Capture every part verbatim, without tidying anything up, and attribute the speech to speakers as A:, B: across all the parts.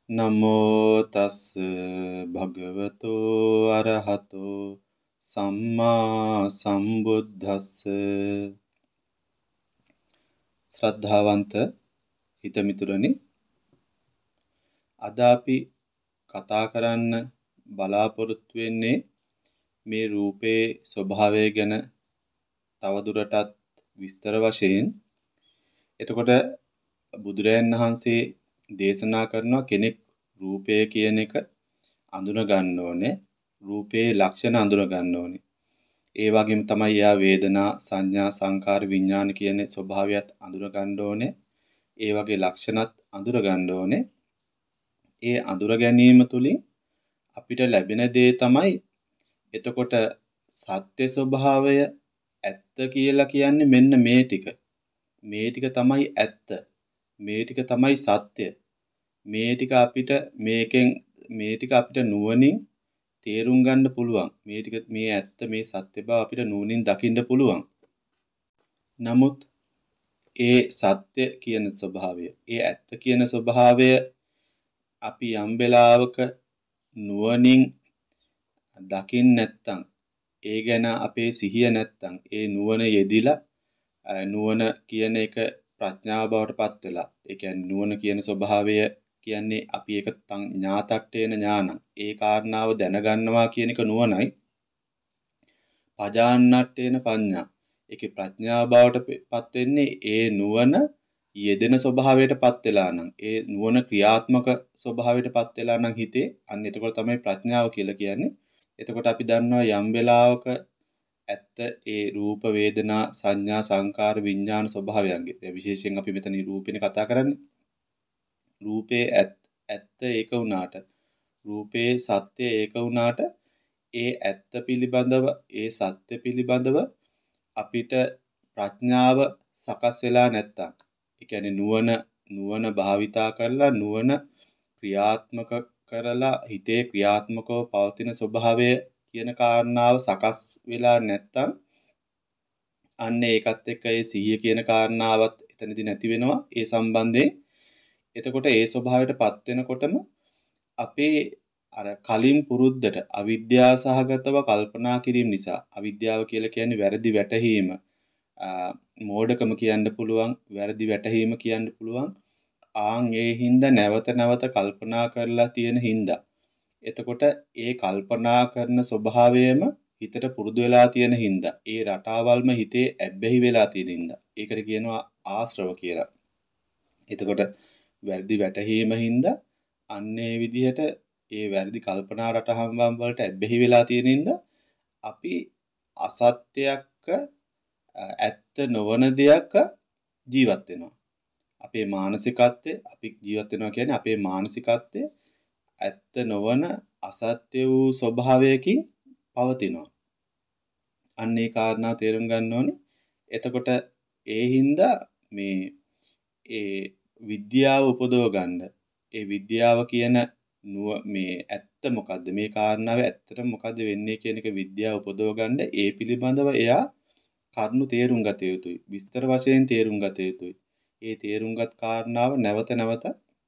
A: නමෝ තස් භගවතෝ අරහතෝ සම්මා සම්බුද්දස්ස. ශ්‍රද්ධාවන්ත හිතමිතුරනි, අද අපි කතා කරන්න බලාපොරොත්තු වෙන්නේ මේ රූපේ ස්වභාවය ගැන තවදුරටත් විස්තර වශයෙන්. එතකොට බුදුරයන් වහන්සේ දේශනා කරනවා කෙනෙක් රූපය කියන එක අඳුන ගන්න ඕනේ, රූපේ ලක්ෂණ අඳුන ගන්න ඕනේ. ඒ වගේම තමයි යා වේදනා සංඥා සංකාර විඥාන කියන ස්වභාවයත් අඳුර ගන්න ඕනේ. ඒ වගේ ලක්ෂණත් අඳුර ගන්න ඕනේ. ඒ අඳුර ගැනීම තුලින් අපිට ලැබෙන දේ තමයි එතකොට සත්‍ය ස්වභාවය ඇත්ත කියලා කියන්නේ මෙන්න මේ ටික. මේ ටික තමයි ඇත්ත. මේ ටික තමයි සත්‍ය. මේ ටික අපිට මේකෙන් මේ ටික අපිට නුවණින් තේරුම් ගන්න පුළුවන්. මේ ටික මේ ඇත්ත මේ සත්‍ය බව අපිට නුවණින් දකින්න පුළුවන්. නමුත් ඒ සත්‍ය කියන ස්වභාවය, ඒ ඇත්ත කියන ස්වභාවය අපි යම් වෙලාවක නුවණින් දකින්න නැත්නම්, ඒ ගැන අපේ සිහිය නැත්නම්, ඒ නුවණ යෙදිලා නුවණ කියන එක ප්‍රඥාව බවට පත් වෙලා, ඒ කියන්නේ නුවණ කියන ස්වභාවය කියන්නේ අපි ඒක ඥාතට්ඨේන ඥානං, ඒ කාරණාව දැනගන්නවා කියන එක නුවණයි. පජාන්නට්ඨේන පඤ්ඤා, ඒකේ ප්‍රඥාව බවට පත් වෙන්නේ ඒ නුවණ යෙදෙන ස්වභාවයට පත් වෙලා නම්, ඒ නුවණ ක්‍රියාත්මක ස්වභාවයට පත් වෙලා නම් හිතේ, අන්න එතකොට තමයි ප්‍රඥාව කියලා කියන්නේ. එතකොට අපි දන්නවා යම් වෙලාවක ඇත්ත ඒ රූප වේදනා සංඥා සංකාර විඥාන ස්වභාවයන්ගේ, විශේෂයෙන් අපි මෙතන රූපේනේ කතා කරන්නේ. රූපේ ඇත්ත ඒක වුණාට, රූපේ සත්‍ය ඒක වුණාට, ඒ ඇත්ත පිළිබඳව, ඒ සත්‍ය පිළිබඳව අපිට ප්‍රඥාව සකස් වෙලා නැත්තම්, ඒ කියන්නේ නුවණ නුවණ භාවිතා කරලා නුවණ ක්‍රියාත්මක කරලා හිතේ ක්‍රියාත්මකව පවතින ස්වභාවය කියන කාරණාව සකස් වෙලා නැත්තම්, අන්න ඒකත් එක්ක ඒ සිහිය කියන කාරණාවත් එතනදී නැති වෙනවා ඒ සම්බන්ධයෙන්. එතකොට ඒ ස්වභාවයටපත් වෙනකොටම අපේ අර කලින් පුරුද්දට අවිද්‍යාව සහගතව කල්පනා කිරීම නිසා, අවිද්‍යාව කියලා කියන්නේ වැරදි වැටහීම, මෝඩකම කියන්න පුළුවන්, වැරදි වැටහීම කියන්න පුළුවන්. ආන් ඒ හින්දා නැවත නැවත කල්පනා කරලා තියෙන හින්දා, එතකොට ඒ කල්පනා කරන ස්වභාවයම හිතට පුරුදු වෙලා තියෙන හින්දා, ඒ රටාවල්ම හිතේ ඇබ්බැහි වෙලා තියෙන හින්දා, ඒකට කියනවා ආශ්‍රව කියලා. එතකොට වැරදි වැටහීම හින්දා අන්නේ විදිහට ඒ වැරදි කල්පනා රටහම් වලට ඇබ්බැහි වෙලා තියෙන හින්දා අපි අසත්‍යයක්, ඇත්ත නොවන දෙයක් ජීවත් වෙනවා. අපේ මානසිකත්වය, අපි ජීවත් වෙනවා කියන්නේ අපේ මානසිකත්වය ඇත්ත නොවන අසත්‍ය වූ ස්වභාවයකින් පවතිනවා. අන්න ඒ කාරණා තේරුම් ගන්න ඕනේ. එතකොට ඒ හින්දා මේ ඒ විද්‍යාව උපදව ගන්න, ඒ විද්‍යාව කියන නුව මේ ඇත්ත මොකද්ද, මේ කාරණාව ඇත්තටම මොකද්ද වෙන්නේ කියන එක විද්‍යාව උපදව ගන්න, ඒ පිළිබඳව එයා කරුණු තේරුම් ගත යුතුයි, විස්තර වශයෙන් තේරුම් ගත යුතුයි. ඒ තේරුම්ගත් කාරණාව නැවත නැවත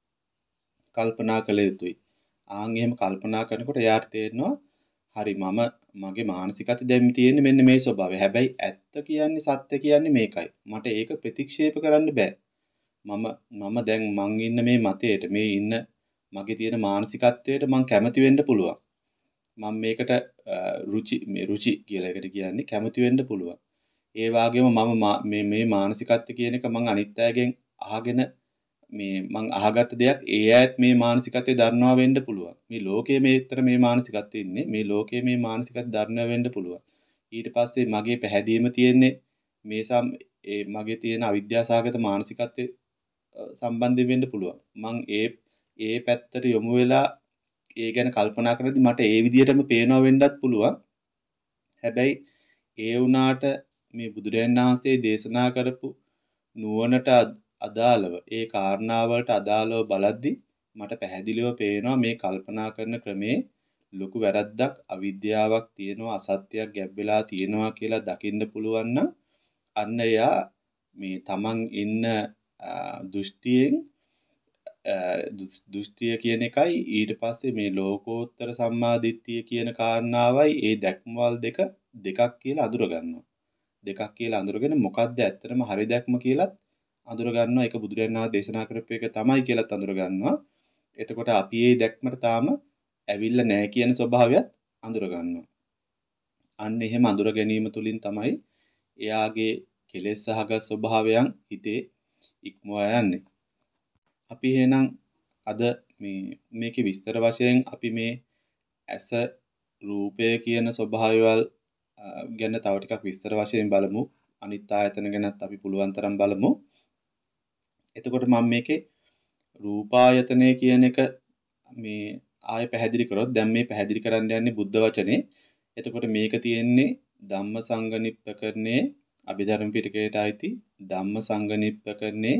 A: කල්පනා කළ යුතුයි. ආන් එහෙම කල්පනා කරනකොට එයාට තේරෙනවා, හරි මම මගේ මානසිකත්වය දැන් තියෙන්නේ මෙන්න මේ ස්වභාවය. හැබැයි ඇත්ත කියන්නේ සත්‍ය කියන්නේ මේකයි. මට ඒක ප්‍රතික්ෂේප කරන්න බෑ. මම මම දැන් මං ඉන්න මේ මතයට, මේ ඉන්න මගේ තියෙන මානසිකත්වයට මං කැමති වෙන්න පුළුවන්. මම මේකට රුචි මේ රුචි කියලා එකට කියන්නේ කැමති වෙන්න පුළුවන්. ඒ වගේම මම මේ මේ මානසිකත්වය කියන එක මං අනිත් අයගෙන් අහගෙන මේ මං අහගත්ත දෙයක් ඒ ඇයත් මේ මානසිකත්වය දරනවා වෙන්න පුළුවන්. මේ ලෝකයේ මේතර මේ මානසිකත්වය ඉන්නේ, මේ ලෝකයේ මේ මානසිකත්වය දරනවා වෙන්න පුළුවන්. ඊට පස්සේ මගේ පැහැදීම තියෙන්නේ මේ සම් ඒ මගේ තියෙන අවිද්‍යාසහගත මානසිකත්වය සම්බන්ධයෙන් වෙන්න පුළුවන්. මං ඒ ඒ පැත්තට යොමු වෙලා ඒ ගැන කල්පනා කරද්දි මට ඒ විදිහටම පේනවා වෙන්නත් පුළුවන්. හැබැයි ඒ වුණාට මේ බුදුරජාණන් වහන්සේ දේශනා කරපු නුවණට අදාළව, ඒ කාරණාවලට අදාළව බලද්දි මට පැහැදිලිව පේනවා මේ කල්පනා කරන ක්‍රමේ ලොකු වැරද්දක්, අවිද්‍යාවක් තියෙනවා, අසත්‍යයක් ගැබ් වෙලා තියෙනවා කියලා දකින්න පුළුවන් නම්, අන්න එයා මේ තමන් ඉන්න දෘෂ්ටියෙන් දෘෂ්ටිය කියන එකයි ඊට පස්සේ මේ ලෝකෝත්තර සම්මාදිට්ඨිය කියන කාරණාවයි ඒ දැක්මවල දෙක දෙකක් කියලා අඳුර ගන්නවා. දෙකක් කියලා අඳුරගෙන මොකද්ද ඇත්තටම හරි දැක්ම කියලාත් අඳුර ගන්නවා. ඒක බුදුරජාණන් වහන්සේ දේශනා කරපු එක තමයි කියලාත් අඳුර ගන්නවා. එතකොට අපි මේ දැක්මට තාම ඇවිල්ලා නැහැ කියන ස්වභාවයත් අඳුර ගන්නවා. අන්න එහෙම අඳුර ගැනීම තුලින් තමයි එයාගේ කෙලෙස් සහගත ස්වභාවයන් හිතේ ඉක්මවා යන්නේ. අපි එහෙනම් අද මේ මේකේ විස්තර වශයෙන් අපි මේ ඇස රූපය කියන ස්වභාවයවල් ගැන තව ටිකක් විස්තර වශයෙන් බලමු. අනිත් ආයතන ගැනත් අපි පුළුවන් තරම් බලමු. එතකොට මම මේකේ රූපායතනය කියන එක මේ ආයෙ පැහැදිලි කරොත් දැන් මේ පැහැදිලි කරන්න යන්නේ බුද්ධ වචනේ. එතකොට මේක තියෙන්නේ ධම්මසංගනිප්පකරණේ අභිධර්ම පිටකයට අයිති ධම්මසංගනිප්පකරණේ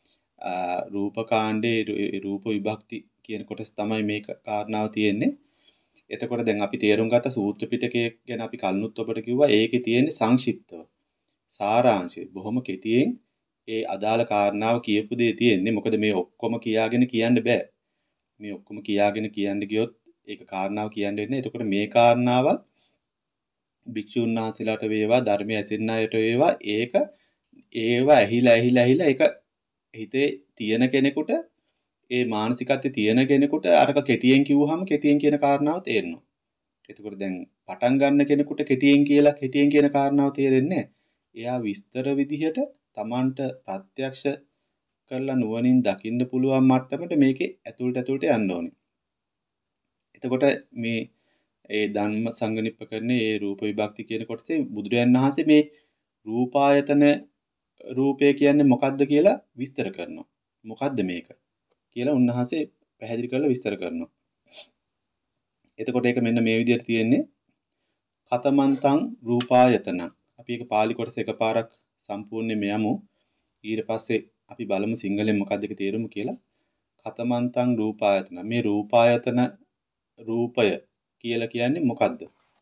A: රූපකාණ්ඩේ රූප විභක්ති කියන කොටස් තමයි මේක කාරණාව තියෙන්නේ. එතකොට දැන් අපි තේරුම් ගත්ත සූත්‍ර පිටකය ගැන අපි කලිනුත් ඔබට කිව්වා ඒකේ තියෙන්නේ සංක්ෂිප්තව. සාරාංශය බොහොම කෙටියෙන් ඒ අදාළ කාරණාව කියපු දේ තියෙන්නේ. මොකද මේ ඔක්කොම කියාගෙන කියන්න බෑ. මේ ඔක්කොම කියාගෙන කියන්න ගියොත් ඒක කාරණාව කියන්න වෙන්නේ. එතකොට මේ කාරණාවල් භික්ෂුන් වහන්සේලාට වේවා ධර්මයේ ඇසෙන්න අයට වේවා ඒක ඒවා ඇහිලා ඇහිලා ඇහිලා ඒක හිතේ තියෙන කෙනෙකුට ඒ මානසිකත්වයේ තියෙන කෙනෙකුට අරක කෙටියෙන් කිව්වහම කෙටියෙන් කියන කාරණාව තේරෙනවා. එතකොට දැන් පටන් ගන්න කෙනෙකුට කෙටියෙන් කියලා කෙටියෙන් කියන කාරණාව තේරෙන්නේ නැහැ. එයා විස්තර විදිහට Tamanට ප්‍රත්‍යක්ෂ කරලා නුවණින් දකින්න පුළුවන් මට්ටමට මේකේ ඇතුළට ඇතුළට යන්න ඕනේ. එතකොට මේ ඒ ධම්ම සංගනිප්පකරණේ ඒ රූප විභක්ති කියන කොටසේ බුදුරජාණන් වහන්සේ මේ රූපායතන රූපය කියන්නේ මොකක්ද කියලා විස්තර කරනවා. මොකක්ද මේක කියලා උන්වහන්සේ පැහැදිලි කරලා විස්තර කරනවා. එතකොට ඒක මෙන්න මේ විදිහට තියෙන්නේ කතමන්තං රූපායතන. අපි ඒක පාලි කොටස එකපාරක් සම්පූර්ණයෙන්ම යමු. ඊට පස්සේ අපි බලමු සිංහලෙන් මොකක්ද ඒක තේරුම කියලා. කතමන්තං රූපායතන. මේ රූපායතන රූපය කියලා කියන්නේ මොකද්ද?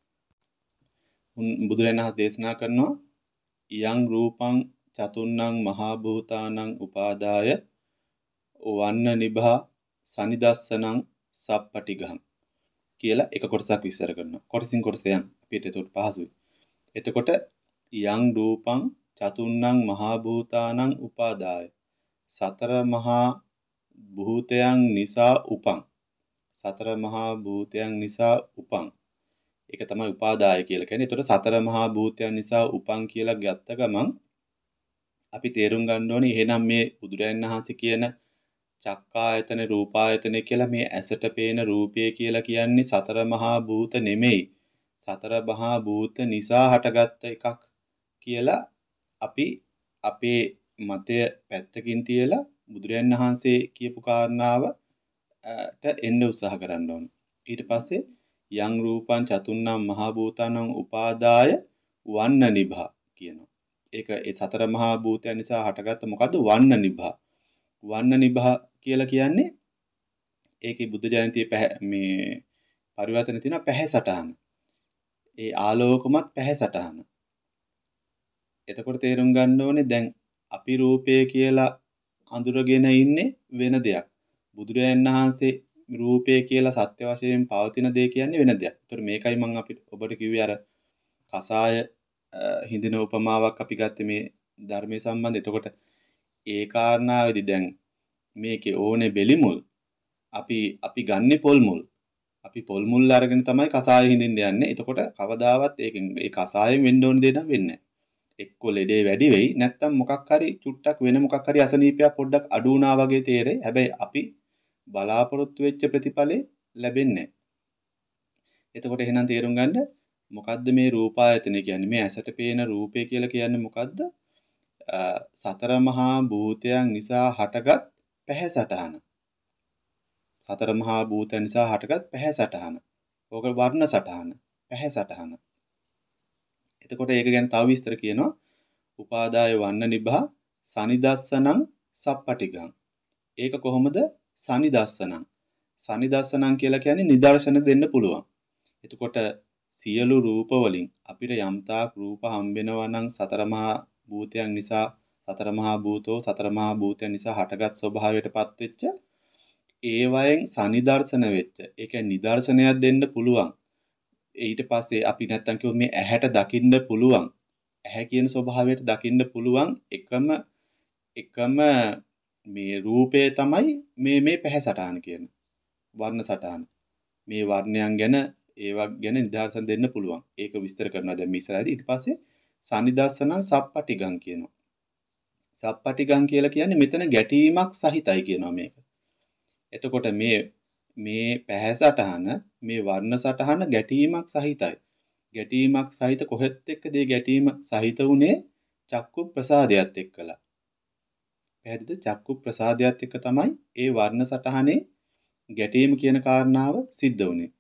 A: බුදුරජාණන් වහන්සේ දේශනා කරනවා යං රූපං චතුන්නං මහා භූතානං උපාදාය වන්න නිභා සනිදස්සනං සප්පටිඝං කියලා එක කොටසක් විස්තර කරනවා. කොටසින් කොටස යන අපිට ඒක පහසුයි. එතකොට යං රූපං චතුන්නං මහා භූතානං උපාදාය සතර මහා භූතයන් නිසා උපං සතර මහා භූතයන් නිසා උපං ඒක තමයි උපාදාය කියලා කියන්නේ. එතකොට සතර මහා භූතයන් නිසා උපං කියලා ගත්ත ගමන් අපි තේරුම් ගන්න ඕනේ එහෙනම් මේ බුදුරජාණන් වහන්සේ කියන චක්කායතන රූපායතන කියලා මේ ඇසට පේන රූපය කියලා කියන්නේ සතර මහා භූත නෙමෙයි. සතර මහා භූත නිසා හටගත්ත එකක් කියලා අපි අපේ මතය පැත්තකින් තියලා බුදුරජාණන් වහන්සේ කියපු කාරණාවට එන්න උත්සාහ කරන්න ඕනේ. ඊට පස්සේ යං රූපං චතුන්නම් මහා භූතානං උපාදාය වන්න නිභා කියනවා. ඒක ඒ සතර මහා භූතයන් නිසා හටගත්ත මොකද්ද? වන්න නිභා. වන්න නිභා කියලා කියන්නේ ඒකේ බුද්ධ ජයන්තියේ මේ පරිවර්තන තියෙන පැහැසටහන. ඒ ආලෝකමත් පැහැසටහන. එතකොට තේරුම් ගන්න ඕනේ දැන් අපි රූපය කියලා අඳුරගෙන ඉන්නේ වෙන දෙයක්. බුදුරජාණන් වහන්සේ රූපය කියලා සත්‍ය වශයෙන් පවතින දේ කියන්නේ වෙන දෙයක්. ඒතර මේකයි මම අපිට ඔබට කිව්වේ අර කසාය හිඳින උපමාවක් අපි ගත්තේ මේ ධර්මයේ සම්බන්ධ. එතකොට ඒ කාරණාවේදී දැන් මේකේ ඕනේ බෙලිමුල් අපි අපි ගන්නෙ පොල් මුල්. අපි පොල් මුල් අරගෙන තමයි කසාය හිඳින්න යන්නේ. එතකොට කවදාවත් ඒකෙන් ඒ කසායෙන් වෙන්න ඕන දේ නම් වෙන්නේ නැහැ. එක්ක ලෙඩේ වැඩි වෙයි නැත්නම් මොකක් හරි චුට්ටක් වෙන මොකක් හරි අසනීපයක් පොඩ්ඩක් අඩු වුණා වගේ තේරෙයි. හැබැයි අපි බලාපොරොත්තු වෙච්ච ප්‍රතිඵලෙ ලැබෙන්නේ නැහැ. එතකොට එහෙනම් තේරුම් ගන්න මොකද්ද මේ රූපායතනය කියන්නේ? මේ ඇසට පේන රූපය කියලා කියන්නේ මොකද්ද? සතර මහා භූතයන් නිසා හටගත් පැහැසටහන. සතර මහා භූතයන් නිසා හටගත් පැහැසටහන. ඕක වර්ණ සටහන, පැහැසටහන. එතකොට ඒක ගැන තව විස්තර කියනවා. උපාදාය වන්න නිභා සනිදස්සනං සප්පටිඝං. ඒක කොහොමද? සනිදස්සනං. සනිදස්සනං කියලා කියන්නේ නිදර්ශන දෙන්න පුළුවන්. එතකොට සියලු රූප වලින් අපිට යම්තාක් රූප හම්බෙනවා නම් සතර මහා භූතයන් නිසා සතර මහා භූතෝ සතර මහා භූතයන් නිසා හටගත් ස්වභාවයටපත් වෙච්ච ඒවයෙන් සනිදර්ශන වෙච්ච ඒ කියන්නේ නිදර්ශනයක් දෙන්න පුළුවන්. ඊට පස්සේ අපි නැත්තම් කිව්වොත් මේ ඇහැට දකින්න පුළුවන්. ඇහැ කියන ස්වභාවයට දකින්න පුළුවන් එකම එකම මේ රූපය තමයි මේ මේ පැහැ සටහන කියන වර්ණ සටහන. මේ වර්ණයන් ගැන ඒවා ගැන නිදර්ශන දෙන්න පුළුවන්. ඒක විස්තර කරනවා දැන් මේ ඉස්සරහදී. ඊට පස්සේ සනිදර්ශනං සප්පටිගං කියනවා. සප්පටිගං කියලා කියන්නේ මෙතන ගැටීමක් සහිතයි කියනවා මේක. එතකොට මේ මේ පැහැ සටහන මේ වර්ණ සටහන ගැටීමක් සහිතයි. ගැටීමක් සහිත කොහෙත් එක්කද මේ ගැටීම සහිත උනේ චක්කු ප්‍රසාදයට එක්කලා. පැහැදිලිද? චක්කු ප්‍රසාදයට එක්ක තමයි ඒ වර්ණ සටහනේ ගැටීම කියන කාරණාව සිද්ධ වුනේ.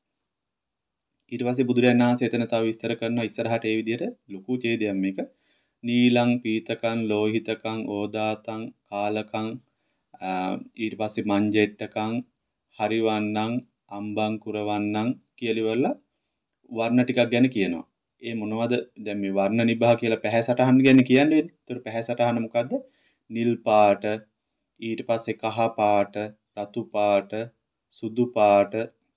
A: ඊට පස්සේ බුදුරජාණන් වහන්සේ එතන තව විස්තර කරනවා ඉස්සරහට ඒ විදිහට ලොකු ඡේදයක් මේක. නීලං පීතකං ලෝහිතකං ඕදාතං කාලකං ඊට පස්සේ මංජෙට්ටකං හරිවන්නං අම්බං කුරවන්නං කියලා වර්ණ ටිකක් ගැන කියනවා. ඒ මොනවද? දැන් මේ වර්ණ නිභා කියලා පැහැ සටහන් ගැන කියන්නේ. ඒතර පැහැ සටහන මොකද්ද? නිල් පාට, ඊට පස්සේ කහ පාට, රතු පාට, සුදු පාට,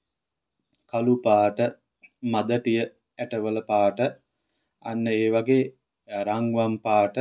A: කළු පාට, මදටිය ඇටවල පාට, අන්න ඒ වගේ රන්වන් පාට.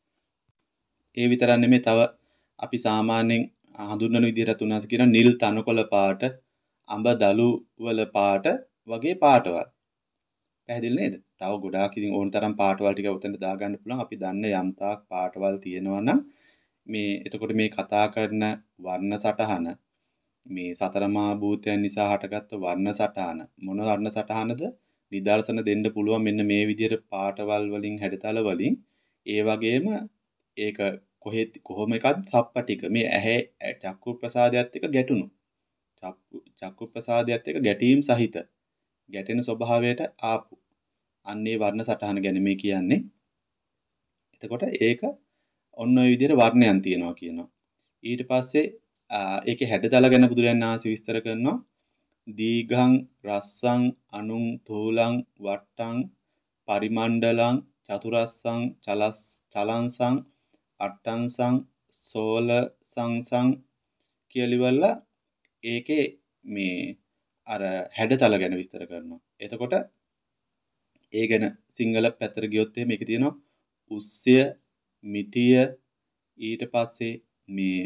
A: ඒ විතරක් නෙමෙයි තව අපි සාමාන්‍යයෙන් හඳුන්වන විදිහට තුනස් කියන නිල් තනකොළ පාට, අඹ දළු වල පාට වගේ පාටවල්. පැහැදිලි නේද? තව ගොඩාක් ඉතින් ඕන තරම් පාටවල් ටික උතෙන්ට දාගන්න පුළුවන්. අපි දන්න යම් තාක් පාටවල් තියෙනවා නම් මේ එතකොට මේ කතා කරන වර්ණ සටහන මේ සතර මහා භූතයන් නිසා හටගත්තු වර්ණ සටහන මොන වර්ණ සටහනද නිදර්ශන දෙන්න පුළුවන් මෙන්න මේ විදිහට පාටවල් වලින් හැඩතල වලින්. ඒ වගේම ඒක කොහෙත් කොහොම එකක්ද සප්පටික මේ ඇහැ චක්කු ප්‍රසාදයට එක ගැටුණු චක්කු චක්කු ප්‍රසාදයට එක ගැටීම් සහිත ගැටෙන ස්වභාවයට ආපු අන්නේ වර්ණ සටහන ගැන මේ කියන්නේ. එතකොට ඒක ඔන්න ඔය විදිහට වර්ණයන් තියෙනවා කියනවා. ඊට පස්සේ ඒකේ හැඩතල ගැන බුදුරජාණන් වහන්සේ විස්තර කරනවා. දීඝං රස්සං අනුං තූලං වට්ටං පරිමණ්ඩලං චතුරස්සං චලස් චලංසං අට්ටංසං සෝල සංසං කියලිවල ඒකේ මේ අර හැඩතල ගැන විස්තර කරනවා. එතකොට ඒ ගැන සිංහල පැත්තට ගියොත් එහෙම මේකේ තියෙනවා උස්සය, මිටිය, ඊට පස්සේ මේ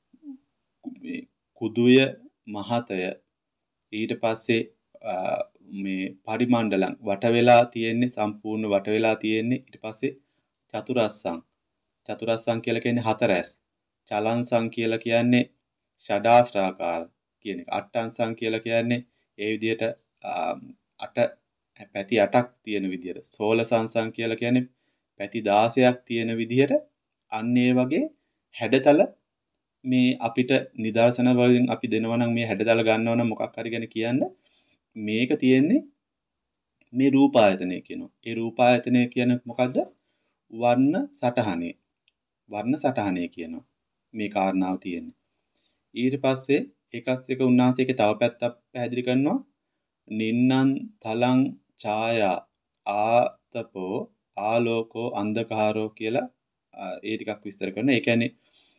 A: මේ කුදුය, මහතය, ඊට පස්සේ මේ පරිමණ්ඩලං වට වෙලා තියෙන්නේ සම්පූර්ණ වට වෙලා තියෙන්නේ. ඊට පස්සේ චතුරස්සං චතුරස්සං කියලා කියන්නේ හතරැස්. චලංසං කියලා කියන්නේ ෂඩාස්ත්‍රාකාර කියන එක. අට්ටංසං කියලා කියන්නේ ඒ විදිහට අට පැති අටක් තියෙන විදිහට. සෝල සංසං කියලා කියන්නේ පැති දාසයක් තියෙන විදිහට. අන්න ඒ වගේ හැඩතල මේ අපිට නිදර්ශන වලින් අපි දෙනවා නම් මේ හැඩතල ගන්නවා නම් මොකක් හරි ගැන කියන්න මේක තියෙන්නේ මේ රූපායතනය කියනවා. ඒ රූපායතනය කියන මොකද්ද? වර්ණ සටහනේ. වර්ණ සටහනේ කියනවා. මේ කාරණාව තියෙන්නේ. ඊට පස්සේ ඒකත් එක උන්වහන්සේගේ තව පැත්තක් පැහැදිලි කරනවා. නින්නං තලං ඡායා ආතපෝ ආලෝකෝ අන්ධකාරෝ කියලා ඒ ටිකක් විස්තර කරනවා. ඒ කියන්නේ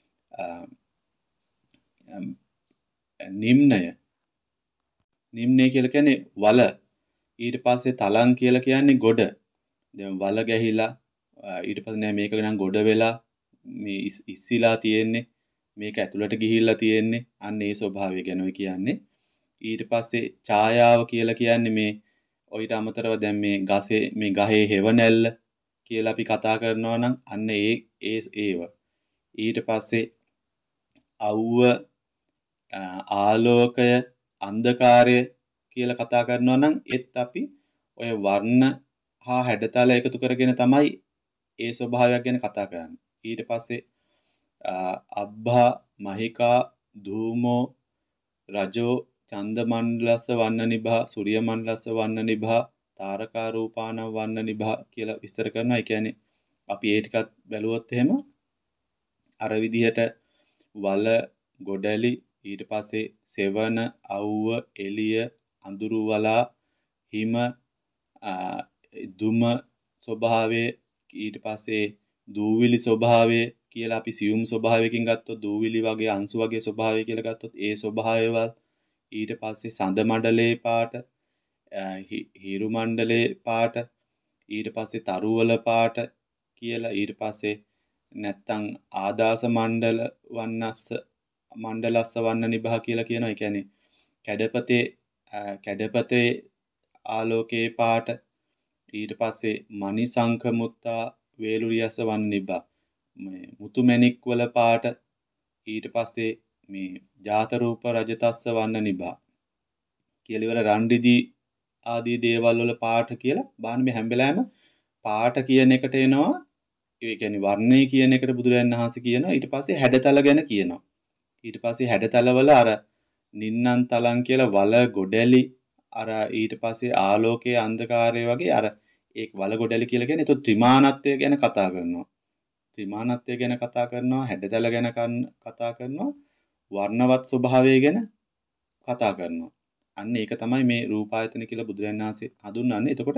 A: නිම්නය නිම්නය කියලා කියන්නේ වල. ඊට පස්සේ තලං කියලා කියන්නේ ගොඩ. දැන් වල ගැහිලා ඊට පස්සේ නෑ මේක නම් ගොඩ වෙලා මේ ඉස්සිලා තියෙන්නේ. මේක ඇතුළට ගිහිල්ලා තියෙන්නේ. අන්න ඒ ස්වභාවය ගැන ඔය කියන්නේ. ඊට පස්සේ ඡායාව කියලා කියන්නේ මේ ඔයිට අමතරව දැන් මේ ගසේ මේ ගහේ හෙවණැල්ල කියලා අපි කතා කරනවා නම් අන්න ඒ ඒ ඒව. ඊට පස්සේ අවුව ආලෝකය අන්ධකාරය කියලා කතා කරනවා නම් ඒත් අපි ඔය වර්ණ හා හැඩතල එකතු කරගෙන තමයි ඒ ස්වභාවයක් ගැන කතා කරන්නේ. ඊට පස්සේ අබ්බා මහිකා ධූමෝ රජෝ චන්ද මණ්ඩලස්ස වන්න නිභා සූර්ය මණ්ඩලස්ස වන්න නිභා තාරකා රූපාන වන්න නිභා කියලා විස්තර කරනවා. ඒ කියන්නේ අපි ඒ ටිකත් බැලුවොත් එහෙම අර විදිහට වල ගොඩලි ඊට පස්සේ සෙවන අවුව එළිය අඳුරු වලා හිම දුම ස්වභාවය ඊට පස්සේ දූවිලි ස්වභාවය කියලා අපි සියුම් ස්වභාවයකින් ගත්තොත් දූවිලි වගේ අංශු වගේ ස්වභාවය කියලා ගත්තොත් ඒ ස්වභාවයවල් ඊට පස්සේ සඳ මණ්ඩලයේ පාට හිරු මණ්ඩලයේ පාට ඊට පස්සේ තරුවල පාට කියලා ඊට පස්සේ නැත්තම් ආදාස මණ්ඩල වන්නස්ස මණ්ඩලස්ස වන්න නිභා කියලා කියනවා. ඒ කියන්නේ කැඩපතේ කැඩපතේ ආලෝකයේ පාට ඊට පස්සේ මණිසංඛ මුත්තා වේලුරියස වන්න නිභා මේ මුතු මැණික් වල පාට ඊට පස්සේ මේ ජාත රූප රජතස්ස වන්න නිභා කියලා ඉවර රන්දිදි ආදී දේවල් වල පාට කියලා බාහන මේ හැම වෙලාවෙම පාට කියන එකට එනවා. ඒ කියන්නේ වර්ණය කියන එකට බුදුරජාණන් වහන්සේ කියනවා. ඊට පස්සේ හැඩතල ගැන කියනවා. ඊට පස්සේ හැඩතල වල අර නින්නන් තලං කියලා වල ගොඩැලි අර ඊට පස්සේ ආලෝකයේ අන්ධකාරය වගේ අර ඒක වල ගොඩැලි කියලා කියන්නේ ඒක ත්‍රිමානත්වය ගැන කතා කරනවා. ත්‍රිමානත්වය ගැන කතා කරනවා, හැඩතල ගැන කතා කරනවා, වර්ණවත් ස්වභාවය ගැන කතා කරනවා. අන්න ඒක තමයි මේ රූපායතන කියලා බුදුරජාණන් වහන්සේ හඳුන්වන්නේ. එතකොට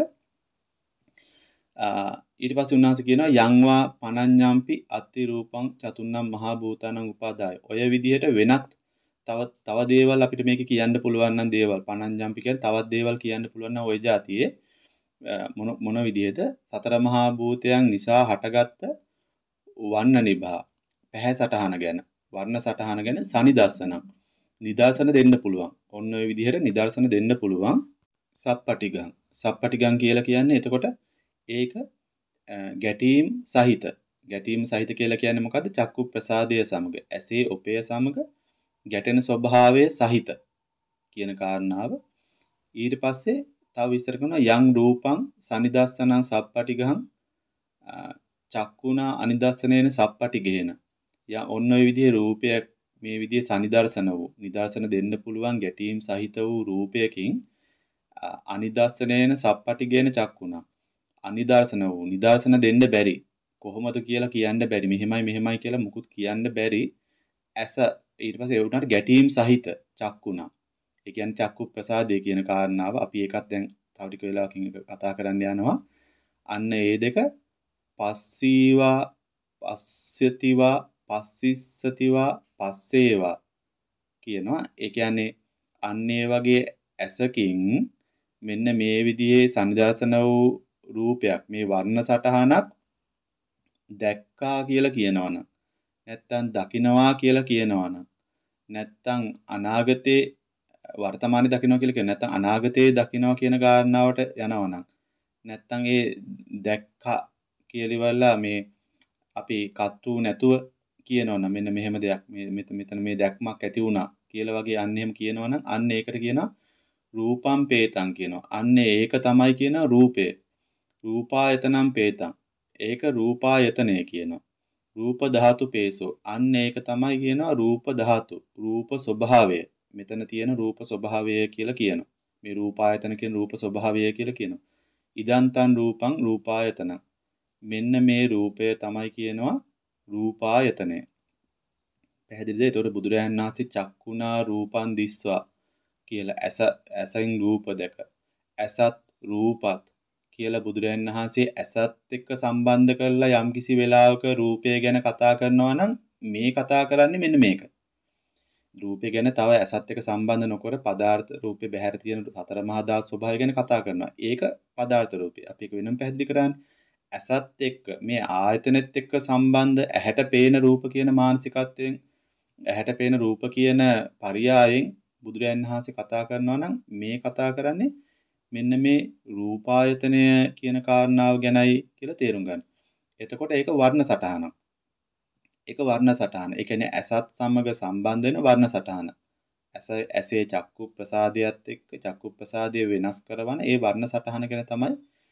A: ඊට පස්සේ උන්වහන්සේ කියනවා යංවා පනඤ්ඤම්පි අත්ති රූපං චතුන්නම් මහා භූතානං උපාදාය. ඔය විදිහට වෙනත් තව තව දේවල් අපිට මේක කියන්න පුළුවන් නම් දේවල් පනඤ්ඤම්පි කියන්නේ තවත් දේවල් කියන්න පුළුවන් නම් ওই જાතියේ මොන මොන විදිහද සතර මහා භූතයන් නිසා හටගත්ත වන්න නිභා පැහැ සටහන ගැන වර්ණ සටහන ගැන සනිදස්සන නිදර්ශන දෙන්න පුළුවන්. ඔන්න ඔය විදිහට නිදර්ශන දෙන්න පුළුවන්. සප්පටිගං සප්පටිගං කියලා කියන්නේ එතකොට ඒක ගැටීම් සහිත ගැටීම් සහිත කියලා කියන්නේ මොකද්ද? චක්කු ප්‍රසාදය සමග ඇසේ ඔපය සමග ගැටෙන ස්වභාවය සහිත කියන කාරණාව. ඊට පස්සේ තව විස්තර කරනවා යං රූපං සනිදස්සනං සප්පටිගං චක්කුණා අනිදස්සනේන සප්පටිගේන. යා ඔන්න ඔය විදිහේ රූපයක් මේ විදිහේ සනිදර්ශන වූ නිදර්ශන දෙන්න පුළුවන් ගැටීම් සහිත වූ රූපයකින් අනිදස්සනේන සප්පටිගේන චක්කුණා අනිදර්ශන වූ නිදර්ශන දෙන්න බැරි කොහොමද කියලා කියන්න බැරි මෙහෙමයි මෙහෙමයි කියලා මුකුත් කියන්න බැරි ඇස ඊට පස්සේ ඒ උනාට ගැටීම් සහිත චක්කුණා. ඒ කියන්නේ චක්කු ප්‍රසාදය කියන කාරණාව අපි ඒකත් දැන් තව ටික වෙලාවකින් කතා කරන්න යනවා. අන්න ඒ දෙක පස්සීවා පස්සතිවා පස්සිස්සතිවා පස්සේවා කියනවා. ඒ කියන්නේ අන්න ඒ වගේ ඇසකින් මෙන්න මේ විදිහේ සනිදර්ශන වූ රූපයක් මේ වර්ණ සටහනක් දැක්කා කියලා කියනවනම් නැත්තම් දකින්නවා කියලා කියනවනම් නැත්තම් අනාගතේ වර්තමානයේ දකින්නවා කියලා කියන නැත්තම් අනාගතේ දකින්නවා කියන කාරණාවට යනවනම් නැත්තම් ඒ දැක්කා කියලා ඉවරලා මේ අපි කත්තු නැතුව කියනවනම් මෙන්න මෙහෙම දෙයක් මේ මෙතන මේ දැක්මක් ඇති වුණා කියලා වගේ අන්න එහෙම කියනවනම් අන්න ඒකට කියනවා රූපම් පේතං කියනවා. අන්න ඒක තමයි කියන රූපය. රූපායතනම් පේතං. ඒක රූපායතනය කියනවා. රූප ධාතු පේසෝ. අන්න ඒක තමයි කියනවා රූප ධාතු. රූප ස්වභාවය. මෙතන තියෙන රූප ස්වභාවය කියලා කියනවා. මේ රූපායතන කියන රූප ස්වභාවය කියලා කියනවා. ඉදන්තං රූපං රූපායතන. මෙන්න මේ රූපය තමයි කියනවා රූපායතනය. පැහැදිලිද? ඒතකොට බුදුරජාණන් වහන්සේ චක්කුණා රූපං දිස්වා කියලා ඇස ඇසෙන් රූප දැක ඇසත් රූපත් කියලා බුදුරජාණන් වහන්සේ ඇසත් එක්ක සම්බන්ධ කරලා යම්කිසි වෙලාවක රූපය ගැන කතා කරනවා නම් මේ කතා කරන්නේ මෙන්න මේක. රූපය ගැන තව ඇසත් එක්ක සම්බන්ධ නොකර පදාර්ථ රූපේ බැහැර තියෙන හතර මහා ධාතු ස්වභාවය ගැන කතා කරනවා. ඒක පදාර්ථ රූපය. අපි ඒක වෙනම පැහැදිලි කරන්නේ. ඇසත් එක්ක මේ ආයතනෙත් එක්ක සම්බන්ධ ඇහැට පේන රූප කියන මානසිකත්වයෙන් ඇහැට පේන රූප කියන පරියායෙන් බුදුරජාණන් වහන්සේ කතා කරනවා නම් මේ කතා කරන්නේ මෙන්න මේ රූපායතනය කියන කාරණාව ගැනයි කියලා තේරුම් ගන්න. එතකොට ඒක වර්ණ සටහනක්. ඒක වර්ණ සටහන. ඒ කියන්නේ ඇසත් සමග සම්බන්ධ වෙන වර්ණ සටහන. ඇස ඇසේ චක්කු ප්‍රසාදයට එක්ක චක්කු ප්‍රසාදය වෙනස් කරන ඒ වර්ණ සටහන ගැන තමයි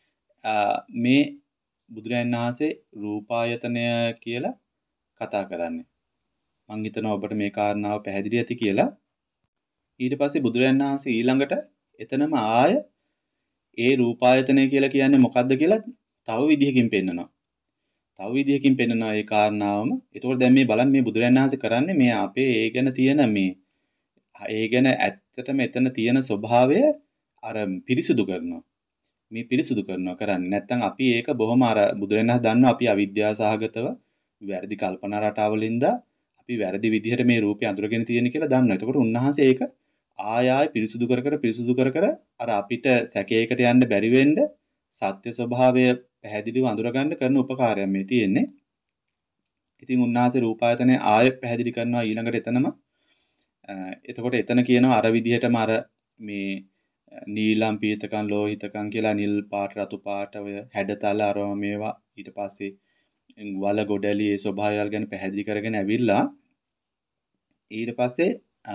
A: මේ බුදුරජාණන් වහන්සේ රූපායතනය කියලා කතා කරන්නේ. මම හිතනවා ඔබට මේ කාරණාව පැහැදිලි ඇති කියලා. ඊට පස්සේ බුදුරජාණන් වහන්සේ ඊළඟට එතනම ආය ඒ රූපායතනය කියලා කියන්නේ මොකද්ද කියලා තව විදිහකින් පෙන්නනවා. තව විදිහකින් පෙන්නනවා ඒ කාරණාවම. ඒතකොට දැන් මේ බලන්න මේ බුදුරජාණන් වහන්සේ කරන්නේ මේ අපේ ඒ ගැන තියෙන මේ ඒ ගැන ඇත්තටම එතන තියෙන ස්වභාවය අර පිරිසුදු කරනවා. මේ පිරිසුදු කරනවා කරන්නේ. නැත්නම් අපි ඒක බොහොම අර බුදුරජාණන් වහන්සේ දන්නවා අපි අවිද්‍යාව සහගතව වැරදි කල්පනා රටාවලින්ද අපි වැරදි විදිහට මේ රූපය අඳුරගෙන තියෙන කියලා දන්නවා. එතකොට උන්වහන්සේ ඒක ආය ආය පිරිසුදු කර කර පිරිසුදු කර කර අර අපිට සැකයකට යන්න බැරි වෙන්න සත්‍ය ස්වභාවය පැහැදිලිව අඳුරගන්න කරන උපකාරයක් මේ තියෙන්නේ. ඉතින් උන්වහන්සේ රූපායතනය ආය පැහැදිලි කරනවා ඊළඟට එතනම. එතකොට එතන කියනවා අර විදිහටම අර මේ නීලම් පීතකම් ලෝහිතකම් කියලා නිල් පාට රතු පාට ඔය හැඩතල අරම මේවා ඊට පස්සේ වල ගොඩලි ඒ ස්වභාවයල් ගැන පැහැදිලි කරගෙන ඇවිල්ලා ඊට පස්සේ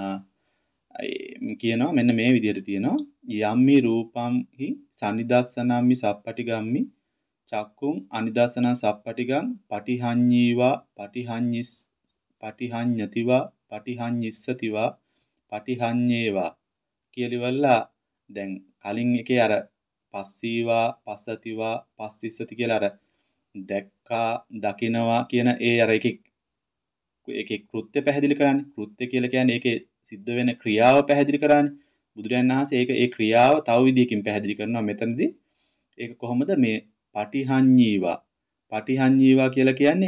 A: කියනවා මෙන්න මේ විදිහට තියෙනවා යම්මි රූපම්හි සනිදස්සනම්මි සප්පටිගම්මි චක්කුං අනිදස්සන සප්පටිගම් පටිහඤ්ඤීවා පටිහඤ්ඤිස් පටිහඤ්ඤතිවා පටිහඤ්ඤිස්සතිවා පටිහඤ්ඤේවා කියලිවලා දැන් කලින් එකේ අර පස්සීවා පස්සතිවා පස්සිස්සති කියලා අර දැක්කා දකිනවා කියන ඒ අර එකේ ඒකේ කෘත්‍ය පැහැදිලි කරන්නේ. කෘත්‍ය කියලා කියන්නේ ඒකේ සිද්ධ වෙන ක්‍රියාව පැහැදිලි කරන්නේ. බුදුරජාණන් වහන්සේ ඒක ඒ ක්‍රියාව තව විදිහකින් පැහැදිලි කරනවා මෙතනදී. ඒක කොහොමද මේ පටිහඤ්ඤීවා පටිහඤ්ඤීවා කියලා කියන්නේ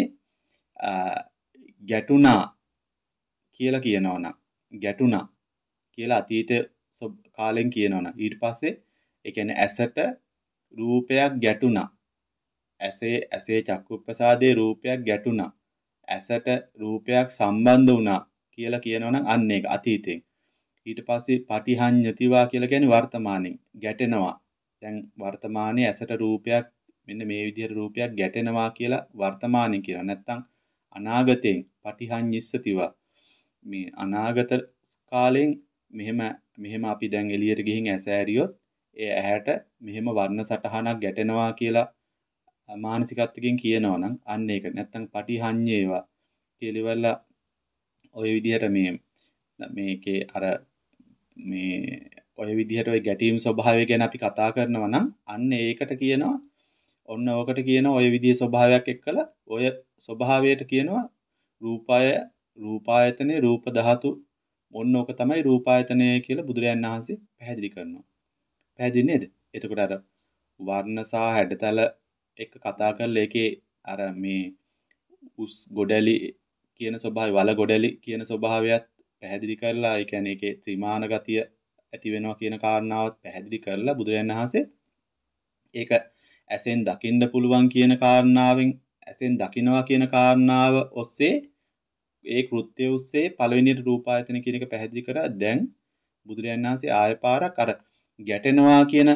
A: ගැටුණා කියලා කියනවනම් ගැටුණා කියලා අතීත කාලෙන් කියනවනම් ඊට පස්සේ ඒ කියන්නේ ඇසට රූපයක් ගැටුණා. ඇසේ ඇසේ චක්කුප්පසාදේ රූපයක් ගැටුණා. ඇසට රූපයක් සම්බන්ධ වුණා කියලා කියනවනම් අන්න ඒක අතීතයෙන්. ඊට පස්සේ පටිහඤ්ඤතිවා කියලා කියන්නේ වර්තමානෙන් ගැටෙනවා. දැන් වර්තමානයේ ඇසට රූපයක් මෙන්න මේ විදිහට රූපයක් ගැටෙනවා කියලා වර්තමානෙන් කියනවා. නැත්තම් අනාගතයෙන් පටිහඤ්ඤිස්සතිවා මේ අනාගත කාලෙන් මෙහෙම මෙහෙම අපි දැන් එළියට ගිහින් ඇස ඇරියොත් ඒ ඇහැට මෙහෙම වර්ණ සටහනක් ගැටෙනවා කියලා මානසිකත්වයෙන් කියනවා නම් අන්න ඒක නැත්තම් පටිහඤ්ඤේවා කියලා ඔය විදිහට මේ මේකේ අර මේ ඔය විදිහට ඔය ගැටීම් ස්වභාවය ගැන අපි කතා කරනවා නම් අන්න ඒකට කියනවා ඔන්න ඔකට කියනවා ඔය විදිහේ ස්වභාවයක් එක්කලා ඔය ස්වභාවයට කියනවා රූපාය රූපායතනේ රූප ධාතු ඔන්න ඕක තමයි රූපායතනය කියලා බුදුරජාණන් වහන්සේ පැහැදිලි කරනවා. පැහැදිලි නේද? එතකොට අර වර්ණ සහ හැඩතල එක කතා කරලා ඒකේ අර මේ උස් ගොඩලි කියන ස්වභාවය වල ගොඩලි කියන ස්වභාවයත් පැහැදිලි කරලා ඒ කියන්නේ ඒකේ ත්‍රිමාන ගතිය ඇති වෙනවා කියන කාරණාවත් පැහැදිලි කරලා බුදුරජාණන් වහන්සේ ඒක ඇසෙන් දකින්න පුළුවන් කියන කාරණාවෙන් ඇසෙන් දකින්නවා කියන කාරණාව ඔස්සේ ඒ කෘත්‍ය ඔස්සේ පළවෙනියට රූපායතන කියන එක පැහැදිලි කරා. දැන් බුදුරජාණන් වහන්සේ ආය පාරක් අර ගැටෙනවා කියන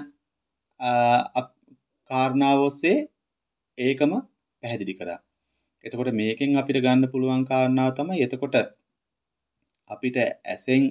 A: කාරණාව ඔස්සේ ඒකම පැහැදිලි කරා. එතකොට මේකෙන් අපිට ගන්න පුළුවන් කාරණාව තමයි එතකොට අපිට ඇසෙන්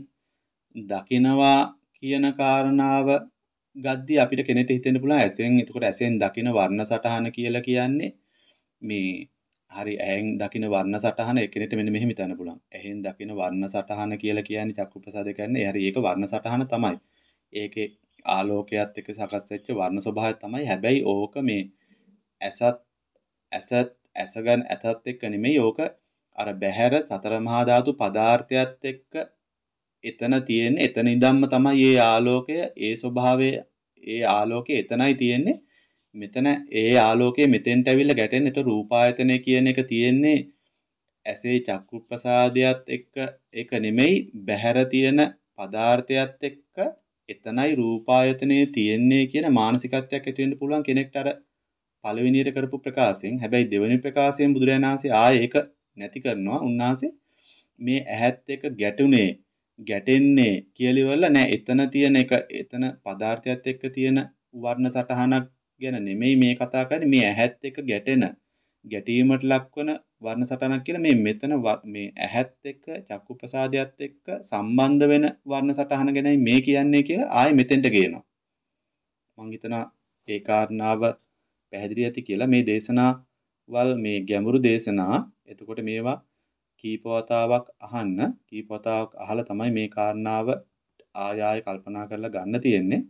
A: දකිනවා කියන කාරණාව ගද්දී අපිට කෙනෙක්ට හිතෙන්න පුළුවන් ඇසෙන් එතකොට ඇසෙන් දකින වර්ණ සටහන කියලා කියන්නේ මේ හරි ඇහෙන් දකින වර්ණ සටහන එකිනෙට මෙන්න මෙහෙම හිතන්න පුළුවන්. ඇහෙන් දකින වර්ණ සටහන කියලා කියන්නේ චක්කුප්‍රසාද කියන්නේ හරි ඒක වර්ණ සටහන තමයි. ඒකේ ආලෝකයත් එක්ක සකස් වෙච්ච වර්ණ ස්වභාවය තමයි. හැබැයි ඕක මේ ඇසත් ඇසත් ඇස ගන්න ඇතත් එක්ක නෙමෙයි ඕක අර බහැර සතර මහා ධාතු පදාර්ථයත් එක්ක එතන තියෙන්නේ එතන ඉඳන්ම තමයි මේ ආලෝකය ඒ ස්වභාවය ඒ ආලෝකය එතනයි තියෙන්නේ. මෙතන ඒ ආලෝකයේ මෙතෙන්ට ඇවිල්ලා ගැටෙන්නේ. ඒතර රූපායතනය කියන එක තියෙන්නේ ඇසේ චක්කුප්‍රසාදයට එක්ක ඒක නෙමෙයි බහැර තියෙන පදාර්ථයත් එක්ක එතනයි රූපායතනයේ තියෙන්නේ කියන මානසිකත්වයක් ඇති වෙන්න පුළුවන් කෙනෙක්ට අර පළවෙනියට කරපු ප්‍රකාශයෙන්. හැබැයි දෙවෙනි ප්‍රකාශයෙන් බුදුරජාණන් වහන්සේ ආයේ ඒක නැති කරනවා. උන්වහන්සේ මේ ඇහත් එක්ක ගැටුනේ ගැටෙන්නේ කියලිවල නෑ එතන තියෙන එක එතන පදාර්ථයත් එක්ක තියෙන වර්ණ සටහනක් ගැන නෙමෙයි මේ කතා කරන්නේ. මේ ඇහත් එක්ක ගැටෙන ගැටීමට ලක්වන වර්ණ සටහනක් කියලා මේ මෙතන මේ ඇහත් එක්ක චක්කු ප්‍රසාදයට එක්ක සම්බන්ධ වෙන වර්ණ සටහන ගැනයි මේ කියන්නේ කියලා ආයෙ මෙතෙන්ට ගේනවා. මම හිතනවා ඒ කාරණාව පැහැදිලි ඇති කියලා. මේ දේශනාවල් මේ ගැඹුරු දේශනා එතකොට මේවා කීපවතාවක් අහන්න කීපවතාවක් අහලා තමයි මේ කාරණාව ආය ආය කල්පනා කරලා ගන්න තියෙන්නේ.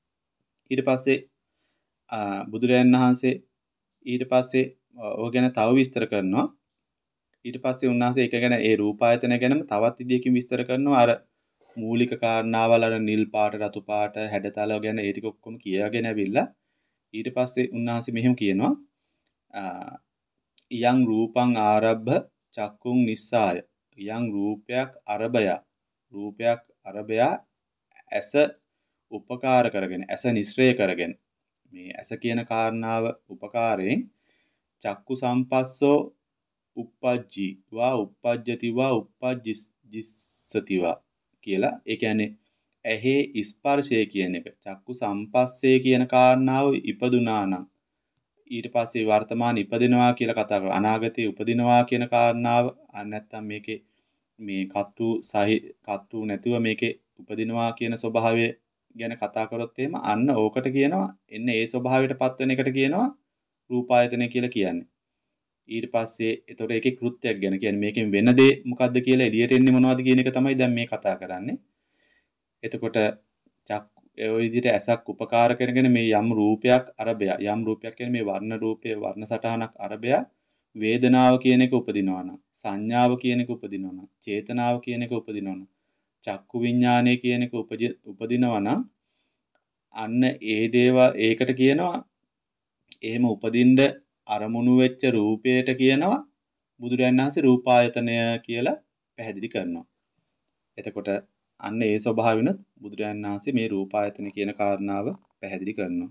A: ඊට පස්සේ බුදුරජාණන් වහන්සේ ඊට පස්සේ ඔය ගැන තව විස්තර කරනවා. ඊට පස්සේ උන්වහන්සේ ඒක ගැන ඒ රූපායතන ගැනම තවත් විදියකින් විස්තර කරනවා. අර මූලික කාරණාවල් අර නිල් පාට රතු පාට හැඩතල ගැන ඒ ටික ඔක්කොම කියලාගෙන ඇවිල්ලා ඊට පස්සේ උන්වහන්සේ මෙහෙම කියනවා යං රූපං ආරබ්භ චක්කුං නිස්සාය යං රූපයක් අරබය රූපයක් අරබය ඇස උපකාර කරගෙන ඇස නිස්සය කරගෙන මේ ඇස කියන කාරණාව උපකාරයෙන් චක්කු සම්පස්සෝ uppajji වා uppajjati වා uppajjissati වා කියලා ඒ කියන්නේ ඇහි ස්පර්ශය කියන එක චක්කු සම්පස්සේ කියන කාරණාව ඉපදුනා නම් ඊට පස්සේ වර්තමාන ඉපදිනවා කියලා කතා කරා අනාගතේ උපදිනවා කියන කාරණාව නැත්තම් මේකේ මේ කතු සහි කතු නැතුව මේකේ උපදිනවා කියන ස්වභාවය ගැන කතා කරොත් එහෙම අන්න ඕකට කියනවා එන්නේ ඒ ස්වභාවයටපත් වෙන එකට කියනවා රූපායතනය කියලා කියන්නේ ඊට පස්සේ එතකොට ඒකේ කෘත්‍යයක් ගැන කියන්නේ මේකෙන් වෙන දේ මොකද්ද කියලා එළියට එන්නේ මොනවද කියන එක තමයි දැන් මේ කතා කරන්නේ එතකොට චක් ඔය විදිහට ඇසක් උපකාර කරගෙන මේ යම් රූපයක් අරබය යම් රූපයක් කියන්නේ මේ වර්ණ රූපයේ වර්ණ සටහනක් අරබය වේදනාව කියන එක උපදිනවා නම් සංඥාව කියන එක උපදිනවා නම් චේතනාව කියන එක උපදිනවා නම් චක්කු විඥානය කියන එක උපදිනවා නම් අන්න ඒ දේවා ඒකට කියනවා එහෙම උපදින්න අරමුණු වෙච්ච රූපයට කියනවා බුදුරජාණන් වහන්සේ රූපායතනය කියලා පැහැදිලි කරනවා. එතකොට අන්න ඒ ස්වභාවිනුත් බුදුරජාණන් වහන්සේ මේ රූපායතන කියන කාරණාව පැහැදිලි කරනවා.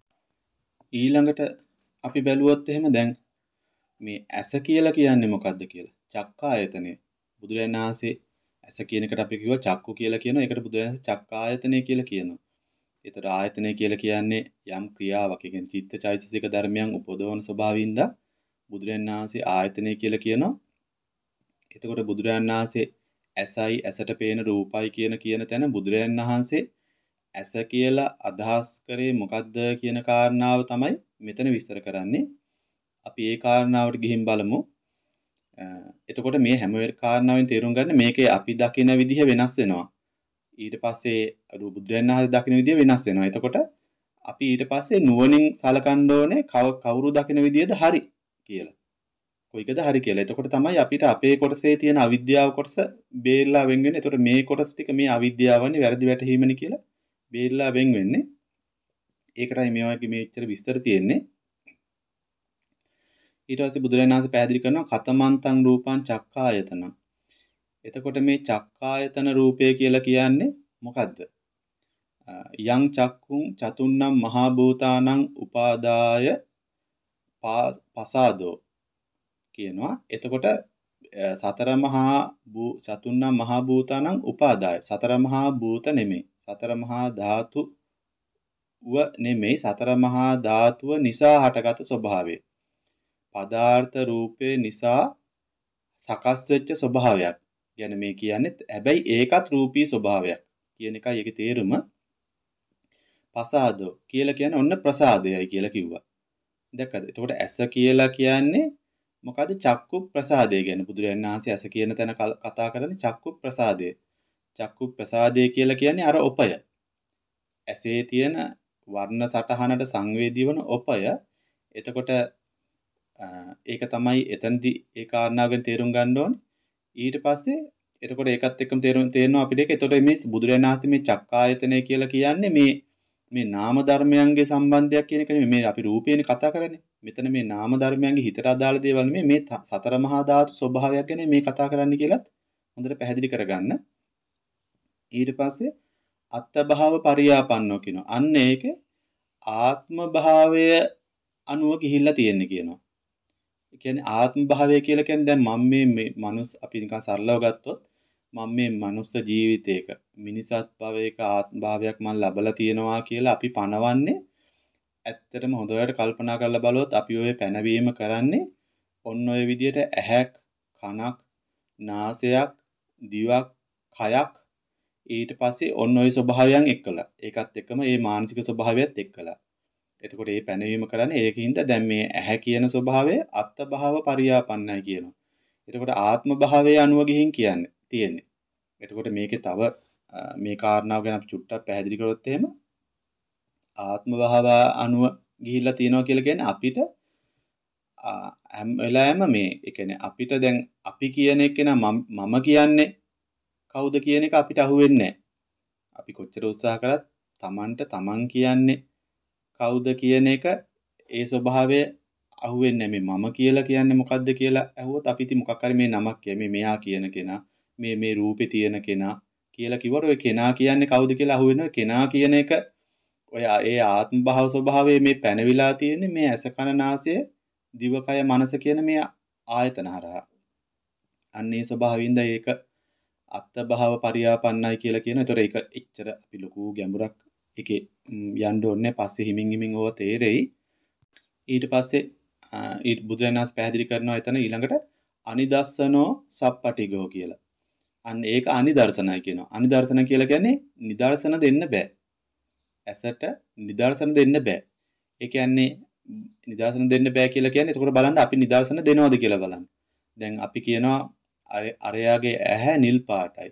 A: ඊළඟට අපි බැලුවොත් එහෙම දැන් මේ ඇස කියලා කියන්නේ මොකද්ද කියලා. චක්කායතනය. බුදුරජාණන් වහන්සේ ඇස කියන එකට අපි කිව්වා චක්කු කියලා කියනවා. ඒකට බුදුරජාණන් වහන්සේ චක්කායතනය කියලා කියනවා. ඒතර ආයතනය කියලා කියන්නේ යම් ක්‍රියාවක්. ඒ කියන්නේ චිත්තචෛතසික ධර්මයන් උපදවන ස්වභාවයෙන්ද බුදුරජාණන් වහන්සේ ආයතනය කියලා කියනවා. එතකොට බුදුරජාණන් වහන්සේ ඇසයි ඇසට පේන රූපයි කියන කියන තැන බුදුරජාණන් වහන්සේ ඇස කියලා අදහස් කරේ මොකද්ද කියන කාරණාව තමයි මෙතන විස්තර කරන්නේ. අපි ඒ කාරණාවට ගිහින් බලමු. එතකොට මේ හැම කාරණාවෙන් තේරුම් ගන්න මේකේ අපි දකින විදිහ වෙනස් වෙනවා. ඊට පස්සේ බුදුරජාණන් වහන්සේ දකින විදිහ වෙනස් වෙනවා. එතකොට අපි ඊට පස්සේ නුවණින් සලකන්න ඕනේ කවුරු දකින විදිහද හරි කියලා. කොයිකද හරි කියලා. එතකොට තමයි අපිට අපේ කොටසේ තියෙන අවිද්‍යාව කොටස බේරලා වෙන් වෙන්නේ. එතකොට මේ කොටස් ටික මේ අවිද්‍යාවනේ වැරදි වැටහීමනේ කියලා බේරලා වෙන් වෙන්නේ. ඒකටයි මේ වගේ මේච්චර විස්තර තියෙන්නේ. ඊට පස්සේ බුදුරජාණන් වහන්සේ පැහැදිලි කරනවා කතමන්තං රූපං චක්කායතන. එතකොට මේ චක්කායතන රූපය කියලා කියන්නේ මොකද්ද? යං චක්කුං චතුන්නම් මහා භූතානං උපාදාය පසාදෝ කියනවා. එතකොට සතර මහා චතුන්නම් මහා භූතානං උපාදාය සතර මහා භූත නෙමෙයි. සතර මහා ධාතුව නෙමෙයි. සතර මහා ධාතුව නිසා හටගත් ස්වභාවය. පදාර්ථ රූපේ නිසා සකස් වෙච්ච ස්වභාවයක්. يعني මේ කියන්නේ හැබැයි ඒකත් රූපී ස්වභාවයක් කියන එකයි ඒකේ තේරුම. පසාදෝ කියලා කියන්නේ ඔන්න ප්‍රසාදයයි කියලා කිව්වා. දැක්කද? එතකොට ඇස කියලා කියන්නේ මොකද? චක්කු ප්‍රසාදය ගැන බුදුරජාණන් වහන්සේ ඇස කියන තැන කතා කරන්නේ චක්කු ප්‍රසාදය. චක්කු ප්‍රසාදය කියලා කියන්නේ අර ඔපය. ඇසේ තියෙන වර්ණ සටහනට සංවේදී වන ඔපය. එතකොට ඒක තමයි එතනදී ඒ කාරණාව ගැන තේරුම් ගන්න ඕනේ. ඊට පස්සේ එතකොට ඒකත් එක්කම තේරුම් තේරෙනවා අපිට ඒක. එතකොට මේ බුදුරජාණන් වහන්සේ මේ චක්කායතනය කියලා කියන්නේ මේ මේ නාම ධර්මයන්ගේ සම්බන්ධයක් කියන එක නෙමෙයි. මේ අපි රූපේනේ කතා කරන්නේ. මෙතන මේ නාම ධර්මයන්ගේ හිතට අදාළ දේවල් නෙමෙයි. මේ සතර මහා ධාතු ස්වභාවයක් ගැන මේ කතා කරන්න කියලාත් හොඳට පැහැදිලි කරගන්න. ඊට පස්සේ අත්ත භාව පරියාපන්නෝ කියනවා. අන්න ඒක ආත්ම භාවය අනුව ගිහිල්ලා තියෙන්නේ කියනවා. ඒ කියන්නේ ආත්ම භාවය කියලා කියන්නේ දැන් මම මේ මනුස්ස අපි නිකන් සරලව ගත්තොත් මම මේ මනුස්ස ජීවිතයක මිනිසත් භවයක ආත්ම භාවයක් මම ලබලා තියෙනවා කියලා අපි පනවන්නේ ඇත්තටම හොඳට කල්පනා කරලා බලුවොත් අපි ඔය පැනවීම කරන්නේ ඔන්න ඔය විදිහට ඇහැක් කනක් නාසයක් දිවක් කයක් ඊට පස්සේ ඔන්න ඔය ස්වභාවයන් එක්කලා ඒකත් එක්කම මේ මානසික ස්වභාවයත් එක්කලා එතකොට මේ පැනවීම කරන්නේ ඒකින්ද දැන් මේ ඇහැ කියන ස්වභාවය අත්ත භාව පරියාපන්නයි කියනවා. එතකොට ආත්ම භාවයේ අනුව ගිහින් කියන්නේ තියෙන්නේ. එතකොට මේකේ තව මේ කාරණාව ගැන අපි චුට්ටක් පැහැදිලි කරොත් එහෙම ආත්ම භාව අනුව ගිහිල්ලා තියෙනවා කියලා කියන්නේ අපිට හැම වෙලාවෙම මේ ඒ කියන්නේ අපිට දැන් අපි කියන එක නා මම කියන්නේ කවුද කියන එක අපිට අහුවෙන්නේ නැහැ. අපි කොච්චර උත්සාහ කරත් Tamanට Taman කියන්නේ කවුද කියන එක ඒ ස්වභාවය අහුවෙන්නේ මේ මම කියලා කියන්නේ මොකද්ද කියලා ඇහුවොත් අපි ඉතින් මොකක් හරි මේ නමක් කිය මේ මෙයා කියන කෙනා මේ මේ රූපේ තියෙන කෙනා කියලා කිව්වට ඔය කෙනා කියන්නේ කවුද කියලා අහුවෙන්නේ කෙනා කියන එක ඔය ඒ ආත්ම භාව ස්වභාවයේ මේ පැනවිලා තියෙන්නේ මේ ඇස කන නාසය දිවකය මනස කියන මේ ආයතන හරහා. අන්නේ ස්වභාවයෙන්ද ඒක අත්ත භාව පරියාපන්නයි කියලා කියන. ඒතර ඒක එච්චර අපි ලොකු ගැඹුරක් එකේ යන්න ඕනේ. පස්සේ හිමින් හිමින් ඕව තේරෙයි. ඊට පස්සේ ඊට බුදුරණාහි පැහැදිලි කරනවා එතන ඊළඟට අනිදස්සනෝ සප්පටිගෝ කියලා. අන්න ඒක අනිදර්ශනයි කියනවා. අනිදර්ශන කියලා කියන්නේ නිදර්ශන දෙන්න බෑ. ඇසට නිදර්ශන දෙන්න බෑ. ඒ කියන්නේ නිදර්ශන දෙන්න බෑ කියලා කියන්නේ එතකොට බලන්න අපි නිදර්ශන දෙනවද කියලා බලන්න. දැන් අපි කියනවා අරයාගේ ඇහැ නිල් පාටයි.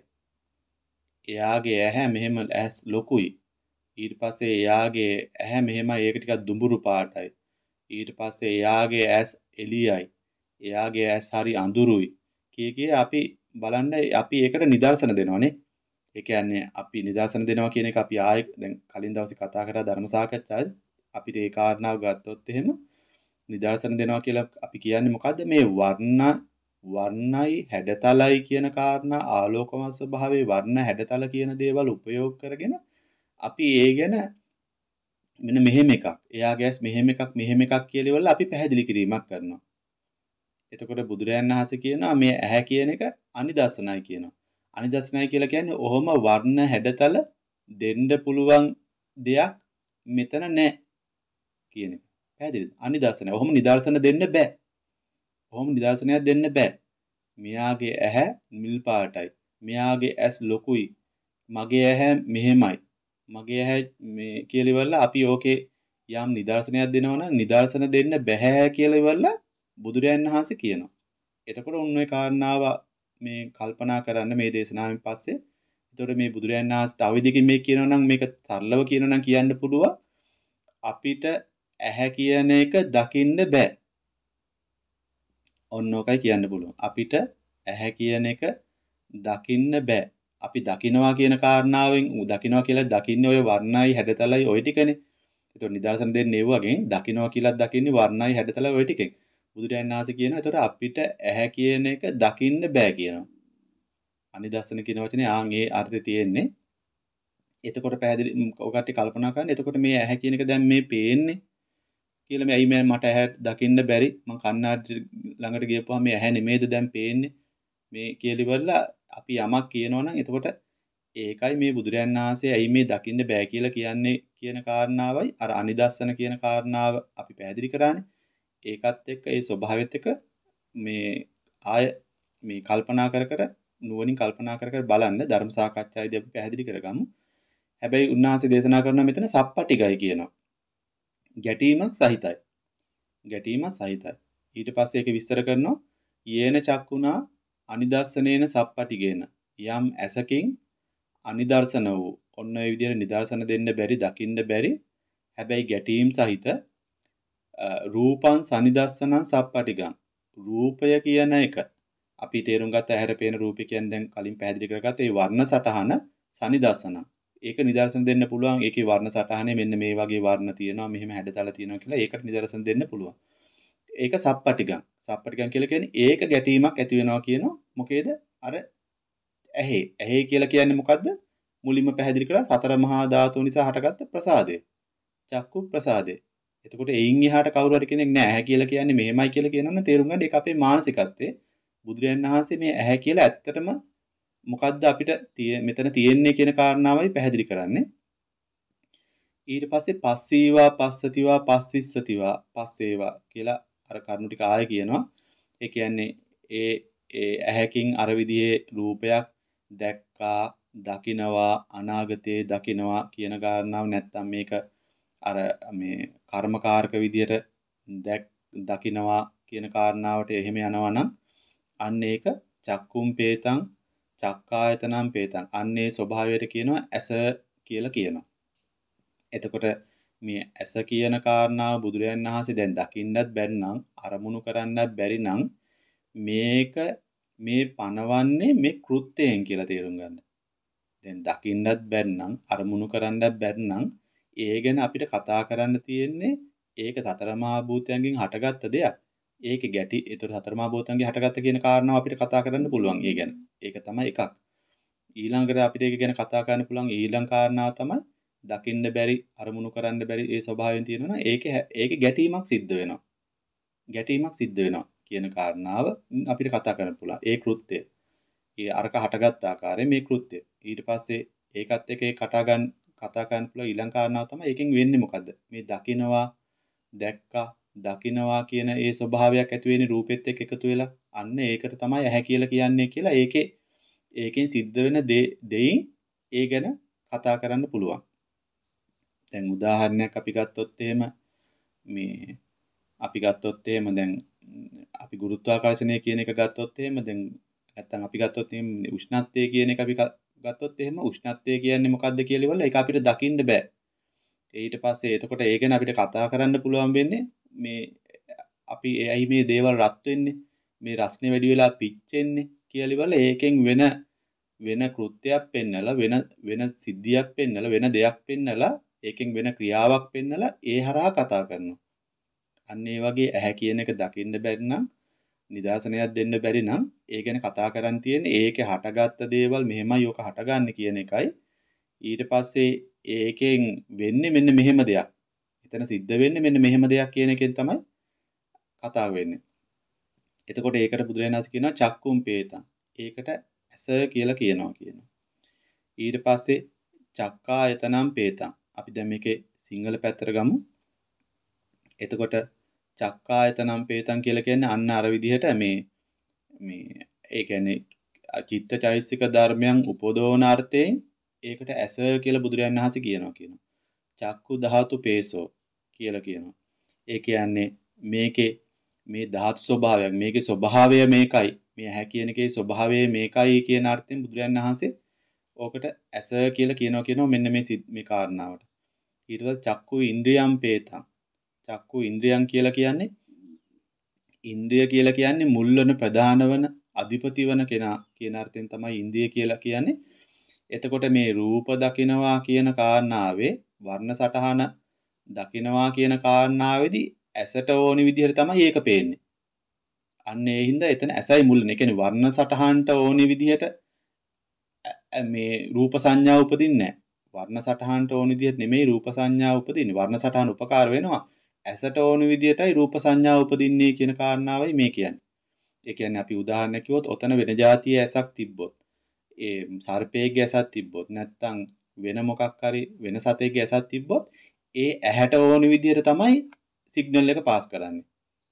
A: එයාගේ ඇහැ මෙහෙම ඇස් ලොකුයි. ඊට පස්සේ එයාගේ ඇහැ මෙහෙමයි ඒක ටිකක් දුඹුරු පාටයි. ඊට පස්සේ එයාගේ ඇස් එළියයි. එයාගේ ඇස් හරි අඳුරුයි. කිය කිය අපි බලන්න අපි ඒකට නිදර්ශන දෙනවනේ. ඒ කියන්නේ අපි නිදර්ශන දෙනවා කියන එක අපි ආයෙ දැන් කලින් දවසේ කතා කරා ධර්ම සාකච්ඡාවේ අපිට ඒ කාරණාව ගත්තොත් එහෙම නිදර්ශන දෙනවා කියලා අපි කියන්නේ මොකද්ද මේ වර්ණ වර්ණයි හැඩතලයි කියන කාරණා ආලෝකමත් ස්වභාවයේ වර්ණ හැඩතල කියන දේවල් උපයෝග කරගෙන අපි ඒ ගැන මෙන්න මෙහෙම එකක් එයාගේ ඇස් මෙහෙම එකක් මෙහෙම එකක් කියලා ඉවරලා අපි පැහැදිලි කිරීමක් කරනවා. එතකොට බුදුරයන් වහන්සේ කියනවා මේ ඇහැ කියන එක අනිදර්ශනයි කියනවා. අනිදර්ශනයි කියලා කියන්නේ ඔහොම වර්ණ හැඩතල දෙන්න පුළුවන් දෙයක් මෙතන නැහැ කියන එක. පැහැදිලිද? අනිදර්ශනයි. ඔහොම නිදර්ශන දෙන්න බෑ. ඔහොම නිදර්ශනයක් දෙන්න බෑ. මෙයාගේ ඇහැ නිල් පාටයි. මෙයාගේ ඇස් ලොකුයි. මගේ ඇහැ මෙහෙමයි. මගේ ඇහැ මේ කියලා ඉවරලා අපි ඕකේ යම් නිදර්ශනයක් දෙනවා නම් නිදර්ශන දෙන්න බෑ කියලා ඉවරලා බුදුරයන් වහන්සේ කියනවා. එතකොට උන් ඔය කාරණාව මේ කල්පනා කරන්න මේ දේශනාවෙන් පස්සේ එතකොට මේ බුදුරයන් වහන්සේ තව විදිහකින් මේ කියනවා නම් මේක සරලව කියනවා නම් කියන්න පුළුවන් අපිට ඇහැ කියන එක දකින්න බෑ. ඔන්න ඔකයි කියන්න පුළුවන්. අපිට ඇහැ කියන එක දකින්න බෑ. අපි දකින්නවා කියන කාරණාවෙන් දකින්නවා කියලා දකින්නේ ඔය වර්ණයි හැඩතලයි ඔය ටිකනේ. ඒතකොට නිදර්ශන දෙන්නේ ඒ වගේ දකින්නවා කියලා දකින්නේ වර්ණයි හැඩතලයි ඔය ටිකෙන්. බුදුරජාණන් වහන්සේ කියනවා ඒතකොට අපිට ඇහැ කියන එක දකින්න බෑ කියනවා. අනිදර්ශන කියන වචනේ ආන් ඒ අර්ථය තියෙන්නේ. එතකොට පැහැදිලි ඔකට කල්පනා කරන්න. එතකොට මේ ඇහැ කියන එක දැන් මේ පේන්නේ කියලා මේ ඇයි මම මට ඇහැ දකින්න බැරි මං කන්නාඩි ළඟට ගියපුවාම මේ ඇහැ නෙමෙයිද දැන් පේන්නේ මේ කියලා ඉවරලා අපි යමක් කියනවා නම් එතකොට ඒකයි මේ බුදුරයන් වහන්සේ ඇයි මේ දකින්න බෑ කියලා කියන්නේ කියන කාරණාවයි අර අනිදස්සන කියන කාරණාව අපි පැහැදිලි කරානේ. ඒකත් එක්ක ඒ ස්වභාවයත් එක්ක මේ ආය මේ කල්පනා කර කර නුවණින් කල්පනා කර කර බලන්න ධර්ම සාකච්ඡාවේදී අපි පැහැදිලි කරගමු. හැබැයි උන්වහන්සේ දේශනා කරනවා මෙතන සප්පටිගයි කියනවා. ගැටීමක් සහිතයි. ගැටීමක් සහිතයි. ඊට පස්සේ ඒක විස්තර කරනවා යේන චක්කුණා අනිදස්සනේන සප්පටිගේන යම් ඇසකින් අනිදර්ශන වූ ඔන්න ඒ විදිහට නිදර්ශන දෙන්න බැරි දකින්න බැරි හැබැයි ගැටීම් සහිත රූපං සනිදස්සනං සප්පටිගං රූපය කියන එක අපි තේරුම් ගත්ත ඇහැර පේන රූපය කියන්නේ දැන් කලින් පැහැදිලි කරගත්ත ඒ වර්ණ සටහන සනිදස්සන ඒක නිදර්ශන දෙන්න පුළුවන් ඒකේ වර්ණ සටහනේ මෙන්න මේ වගේ වර්ණ තියෙනවා මෙහෙම හැඩතල තියෙනවා කියලා ඒකට නිදර්ශන දෙන්න පුළුවන් ඒක සප්පටිගං සප්පටිගං කියලා කියන්නේ ඒක ගැටීමක් ඇති වෙනවා කියනවා මොකේද අර ඇහි ඇහි කියලා කියන්නේ මොකද්ද මුලින්ම පැහැදිලි කරා සතර මහා ධාතු නිසා හටගත්ත ප්‍රසාදය චක්කු ප්‍රසාදය එතකොට එයින් එහාට කවුරු හරි කෙනෙක් නෑ ඇහැ කියලා කියන්නේ මෙහෙමයි කියලා කියනවනම් තේරුම් ගන්න ඒක අපේ මානසිකත්වයේ බුදුරජාණන් වහන්සේ මේ ඇහැ කියලා ඇත්තටම මොකද්ද අපිට මෙතන තියෙන්නේ කියන කාරණාවයි පැහැදිලි කරන්නේ ඊට පස්සේ පස්සීවා පස්සතිවා පස්සිස්සතිවා පස්සේවා කියලා අර කරුණු ටික ආයෙ කියනවා ඒ කියන්නේ ඒ ඒ ඇහැකින් අර විදිහේ රූපයක් දැක්කා දකිනවා අනාගතේ දකිනවා කියන කාරණාව නැත්තම් මේක අර මේ කර්මකාරක විදියට දැක් දකිනවා කියන කාරණාවට එහෙම යනවා නම් අන්න ඒක චක්කුම් පේතං චක්කායතනම් පේතං අන්නේ ස්වභාවයට කියනවා ඇස කියලා කියනවා. එතකොට මේ ඇස කියන කාරණාව බුදුරජාණන් වහන්සේ දැන් දකින්නත් බැරි නම් අරමුණු කරන්නත් බැරි නම් මේක මේ පනවන්නේ මේ කෘත්‍යයෙන් කියලා තේරුම් ගන්න. දැන් දකින්නත් බැරි නම් අරමුණු කරන්නත් බැරි නම් ඒ ගැන අපිට කතා කරන්න තියෙන්නේ ඒක සතර මහා භූතයන්ගෙන් හටගත්ත දෙයක්. ඒකේ ගැටි ඒතර සතර මහා භූතයන්ගෙන් හටගත්ත කියන කාරණාව අපිට කතා කරන්න පුළුවන්. ඒ ගැන. ඒක තමයි එකක්. ඊළඟට අපිට ඒක ගැන කතා කරන්න පුළුවන් ඊළඟ කාරණාව තමයි දකින්න බැරි අරමුණු කරන්න බැරි ඒ ස්වභාවයෙන් තියෙනවා. ඒකේ ඒකේ ගැටීමක් සිද්ධ වෙනවා. ගැටීමක් සිද්ධ වෙනවා කියන කාරණාව අපිට කතා කරන්න පුළුවන්. ඒ කෘත්‍යය. ඒ අරක හටගත් ආකාරය මේ කෘත්‍යය. ඊට පස්සේ ඒකත් එක්ක ඒ කතා ගන්න කතා කරන්න පුළුවන් ඊළඟ කාරණාව තමයි ඒකෙන් වෙන්නේ මොකද්ද? මේ දකින්නවා දැක්කා දකින්නවා කියන ඒ ස්වභාවයක් ඇති වෙන්නේ රූපෙත් එක්ක එකතු වෙලා අන්න ඒකට තමයි ඇහැ කියලා කියන්නේ කියලා ඒකේ ඒකෙන් සිද්ධ වෙන දෙයින් ඒ ගැන කතා කරන්න පුළුවන්. දැන් උදාහරණයක් අපි ගත්තොත් එහෙම මේ අපි ගත්තොත් එහෙම දැන් අපි ගුරුත්වාකර්ෂණය කියන එක ගත්තොත් එහෙම දැන් නැත්තම් අපි ගත්තොත් එහෙම උෂ්ණත්වය කියන එක අපි ගත්තොත් එහෙම උෂ්ණත්වය කියන්නේ මොකද්ද කියලා ඉවරලා ඒක අපිට දකින්න බෑ. ඊට පස්සේ එතකොට ඒ ගැන අපිට කතා කරන්න පුළුවන් වෙන්නේ මේ අපි ඇයි මේ දේවල් රත් වෙන්නේ මේ රස්නේ වැඩි වෙලා පිච්චෙන්නේ කියලා ඉවරලා ඒකෙන් වෙන වෙන කෘත්‍යයක් පෙන්නලා වෙන වෙන සිද්ධියක් පෙන්නලා වෙන දෙයක් පෙන්නලා ඒකෙන් වෙන ක්‍රියාවක් පෙන්නලා ඒ හරහා කතා කරනවා. අන්න ඒ වගේ ඇහැ කියන එක දකින්න බැරි නම් නිදර්ශනයක් දෙන්න බැරි නම් ඒ ගැන කතා කරන් තියෙන්නේ ඒකේ හටගත්ත දේවල් මෙහෙමයි ඔක හටගන්නේ කියන එකයි. ඊට පස්සේ ඒකෙන් වෙන්නේ මෙන්න මෙහෙම දෙයක්. එතන සිද්ධ වෙන්නේ මෙන්න මෙහෙම දෙයක් කියන එකෙන් තමයි කතා වෙන්නේ. එතකොට ඒකට බුදුරජාණන් වහන්සේ කියනවා චක්කුම් පේතං. ඒකට ඇස කියලා කියනවා කියනවා. ඊට පස්සේ චක්කායතනම් පේතං. අපි දැන් මේකේ සිංහල පැත්තට ගමු. එතකොට චක්කායතනම් පේතං කියලා කියන්නේ අන්න අර විදිහට මේ මේ ඒ කියන්නේ චිත්තචෛසික ධර්මයන් උපදෝන අර්ථයෙන් ඒකට ඇස කියලා බුදුරජාණන් වහන්සේ කියනවා කියනවා. චක්කු ධාතු පේසෝ කියලා කියනවා. ඒ කියන්නේ මේකේ මේ ධාතු ස්වභාවයක් මේකේ ස්වභාවය මේකයි. මේ ඇහැ කියන එකේ ස්වභාවය මේකයි කියන අර්ථයෙන් බුදුරජාණන් වහන්සේ ඕකට ඇස කියලා කියනවා කියනවා මෙන්න මේ මේ කාරණාවට. ඊට පස්සේ චක්කු ඉන්ද්‍රියම් පේතං. චක්කු ඉන්ද්‍රියම් කියලා කියන්නේ ඉන්ද්‍රිය කියලා කියන්නේ මුල් වෙන ප්‍රධාන වන අධිපති වන කෙනා කියන අර්ථයෙන් තමයි ඉන්ද්‍රිය කියලා කියන්නේ. එතකොට මේ රූප දකින්නවා කියන කාරණාවේ වර්ණ සටහන දකින්නවා කියන කාරණාවේදී ඇසට ඕනි විදිහට තමයි ඒක පේන්නේ. අන්න ඒ හින්දා එතන ඇසයි මුල්නේ. ඒ කියන්නේ වර්ණ සටහනට ඕනි විදිහට මේ රූප සංඥා උපදින්නේ නැහැ. වර්ණ සටහනට ඕනි විදිහට නෙමෙයි රූප සංඥා උපදින්නේ. වර්ණ සටහන උපකාර වෙනවා. ඇසට ඕනි විදිහටයි රූප සංඥා උපදින්නේ කියන කාරණාවයි මේ කියන්නේ. ඒ කියන්නේ අපි උදාහරණයක් කිව්වොත් ඔතන වෙන જાතිය ඇසක් තිබ්බොත් ඒ සර්පයේගේ ඇසක් තිබ්බොත් නැත්තම් වෙන මොකක් හරි වෙන සතෙක්ගේ ඇසක් තිබ්බොත් ඒ ඇහැට ඕනි විදිහට තමයි සිග්නල් එක පාස් කරන්නේ.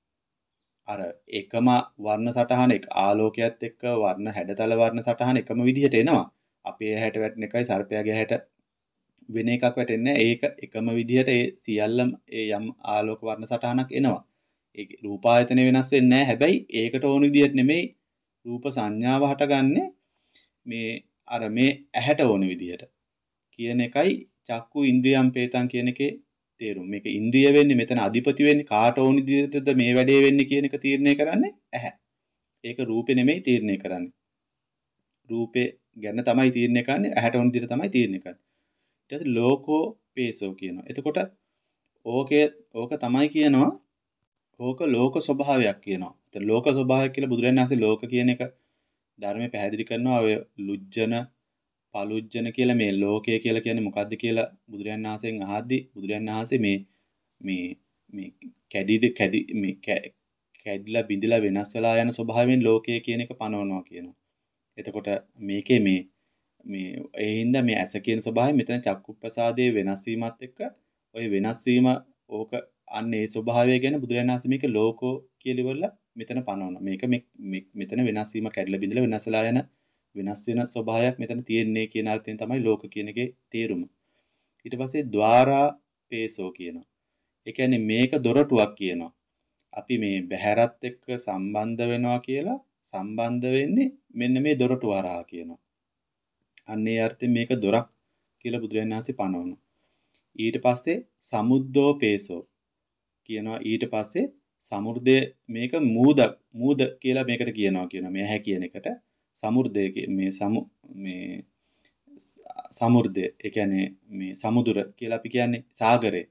A: අර එකම වර්ණ සටහන එක ආලෝකයත් එක්ක වර්ණ හැඩතල වර්ණ සටහන එකම විදිහට එනවා. අපේ ඇහැට වැටෙන එකයි සර්පයාගේ ඇහැට වෙන එකක් වැටෙන්නේ ඒක එකම විදිහට ඒ සියල්ලම ඒ යම් ආලෝක වර්ණ සටහනක් එනවා. ඒක රූපායතනෙ වෙනස් වෙන්නේ නැහැ. හැබැයි ඒකට ඕන විදිහට නෙමෙයි රූප සංඥාව හටගන්නේ මේ අර මේ ඇහැට ඕන විදිහට කියන එකයි චක්කු ඉන්ද්‍රියම් පේතං කියන එකේ තේරුම. මේක ඉන්ද්‍රිය වෙන්නේ මෙතන අධිපති වෙන්නේ කාට ඕන විදිහටද මේ වැඩේ වෙන්නේ කියන එක තීරණය කරන්නේ ඇහැ. ඒක රූපේ නෙමෙයි තීරණය කරන්නේ. රූපේ ගැන තමයි තීරණය කරන්නේ ඇහැට ඕන විදිහට තමයි තීරණය කරන්නේ. ඊට පස්සේ ලෝකෝ පේසෝ කියනවා. එතකොට ඕකේ ඕක තමයි කියනවා ඕක ලෝක ස්වභාවයක් කියනවා. ඒත් ලෝක ස්වභාවයක් කියලා බුදුරජාණන් වහන්සේ ලෝක කියන එක ධර්මයේ පැහැදිලි කරනවා. ඔය ලුජ්ජන පලුජ්ජන කියලා මේ ලෝකය කියලා කියන්නේ මොකද්ද කියලා බුදුරජාණන් වහන්සේගෙන් අහද්දී බුදුරජාණන් වහන්සේ මේ මේ මේ කැඩිද කැඩි මේ කැඩිලා බිඳිලා වෙනස් වෙලා යන ස්වභාවයෙන් ලෝකය කියන එක පනවනවා කියනවා. එතකොට මේකේ මේ මේ ඒ හින්දා මේ ඇස කියන ස්වභාවය මෙතන චක්කුප්‍රසාදයේ වෙනස් වීමත් එක්ක ওই වෙනස් වීම ඕක අන්න ඒ ස්වභාවය ගැන බුදුරජාණන් වහන්සේ මේක ලෝකෝ කියලා ඉවරලා මෙතන පනවනවා. මේක මෙතන වෙනස් වීම කැඩලා බිඳලා වෙනස් වෙලා යන වෙනස් වෙන ස්වභාවයක් මෙතන තියෙන්නේ කියන අර්ථයෙන් තමයි ලෝක කියන එකේ තේරුම. ඊට පස්සේ ద్వාරා පේසෝ කියනවා. ඒ කියන්නේ මේක දොරටුවක් කියනවා. අපි මේ බහැරත් එක්ක සම්බන්ධ වෙනවා කියලා සම්බන්ධ වෙන්නේ මෙන්න මේ දොරටු හරහා කියනවා. අන්නේ අර්ථයෙන් මේක දොරක් කියලා බුදුරජාණන් වහන්සේ පනවනවා. ඊට පස්සේ සමුද්දෝ පේසෝ කියනවා. ඊට පස්සේ සමුර්ධය මේක මූද මූද කියලා මේකට කියනවා කියනවා. මේ ඇහැ කියන එකට සමුර්ධය මේ සමු මේ සමුර්ධය ඒ කියන්නේ මේ සමුදුර කියලා අපි කියන්නේ සාගරය.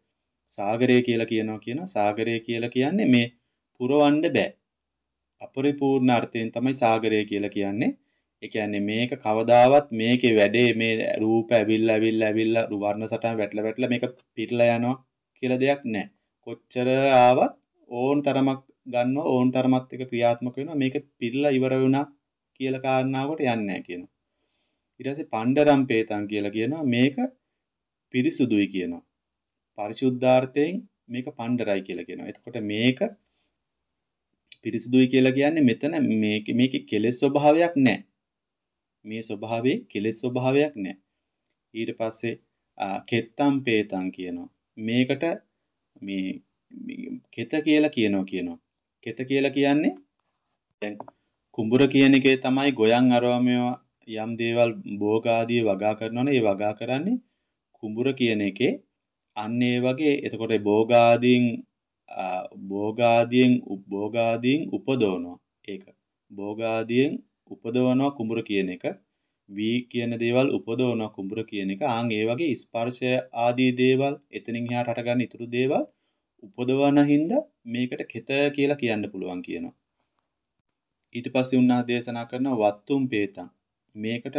A: සාගරය කියලා කියනවා කියනවා සාගරය කියලා කියන්නේ මේ පුරවන්න බෑ. අපරිපූර්ණ අර්ථයෙන් තමයි සාගරය කියලා කියන්නේ. ඒ කියන්නේ මේක කවදාවත් මේකේ වැඩේ මේ රූප ඇවිල්ලා ඇවිල්ලා ඇවිල්ලා වර්ණ සටහන් වැටලා වැටලා මේක පිරලා යනවා කියලා දෙයක් නැහැ. කොච්චර ආවත් ඕන තරමක් ගන්නවා ඕන තරමත් එක ක්‍රියාත්මක වෙනවා මේක පිරලා ඉවර වුණා කියලා කාරණාවකට යන්නේ නැහැ කියනවා. ඊට පස්සේ පණ්ඩරම් පේතං කියලා කියනවා මේක පිරිසුදුයි කියනවා. පරිශුද්ධාර්ථයෙන් මේක පණ්ඩරයි කියලා කියනවා. එතකොට මේක පිරිසුදුයි කියලා කියන්නේ මෙතන මේක මේකේ කෙලෙස් ස්වභාවයක් නැහැ. මේ ස්වභාවයේ කෙලෙස් ස්වභාවයක් නැහැ. ඊට පස්සේ කෙත්තම් පේතං කියනවා. මේකට මේ කෙත කියලා කියනවා කියනවා. කෙත කියලා කියන්නේ දැන් කුඹුර කියන එකේ තමයි ගොයන් අරවමේව යම් දේවල් භෝග ආදී වගා කරනවනේ ඒ වගා කරන්නේ කුඹුර කියන එකේ අන්න ඒ වගේ එතකොට භෝග ආදීන් භෝග ආදීන් භෝග ආදීන් උපදවනවා ඒක භෝග ආදීන් උපදවනවා කුඹුර කියන එක වී කියන දේවල් උපදවනවා කුඹුර කියන එක ආන් ඒ වගේ ස්පර්ශය ආදී දේවල් එතනින් එහාට හටගන්න ඉතුරු දේවල් උපදවන හින්දා මේකට කෙත කියලා කියන්න පුළුවන් කියනවා ඊට පස්සේ උන්නා දේශනා කරන වත්තුම් පේතං මේකට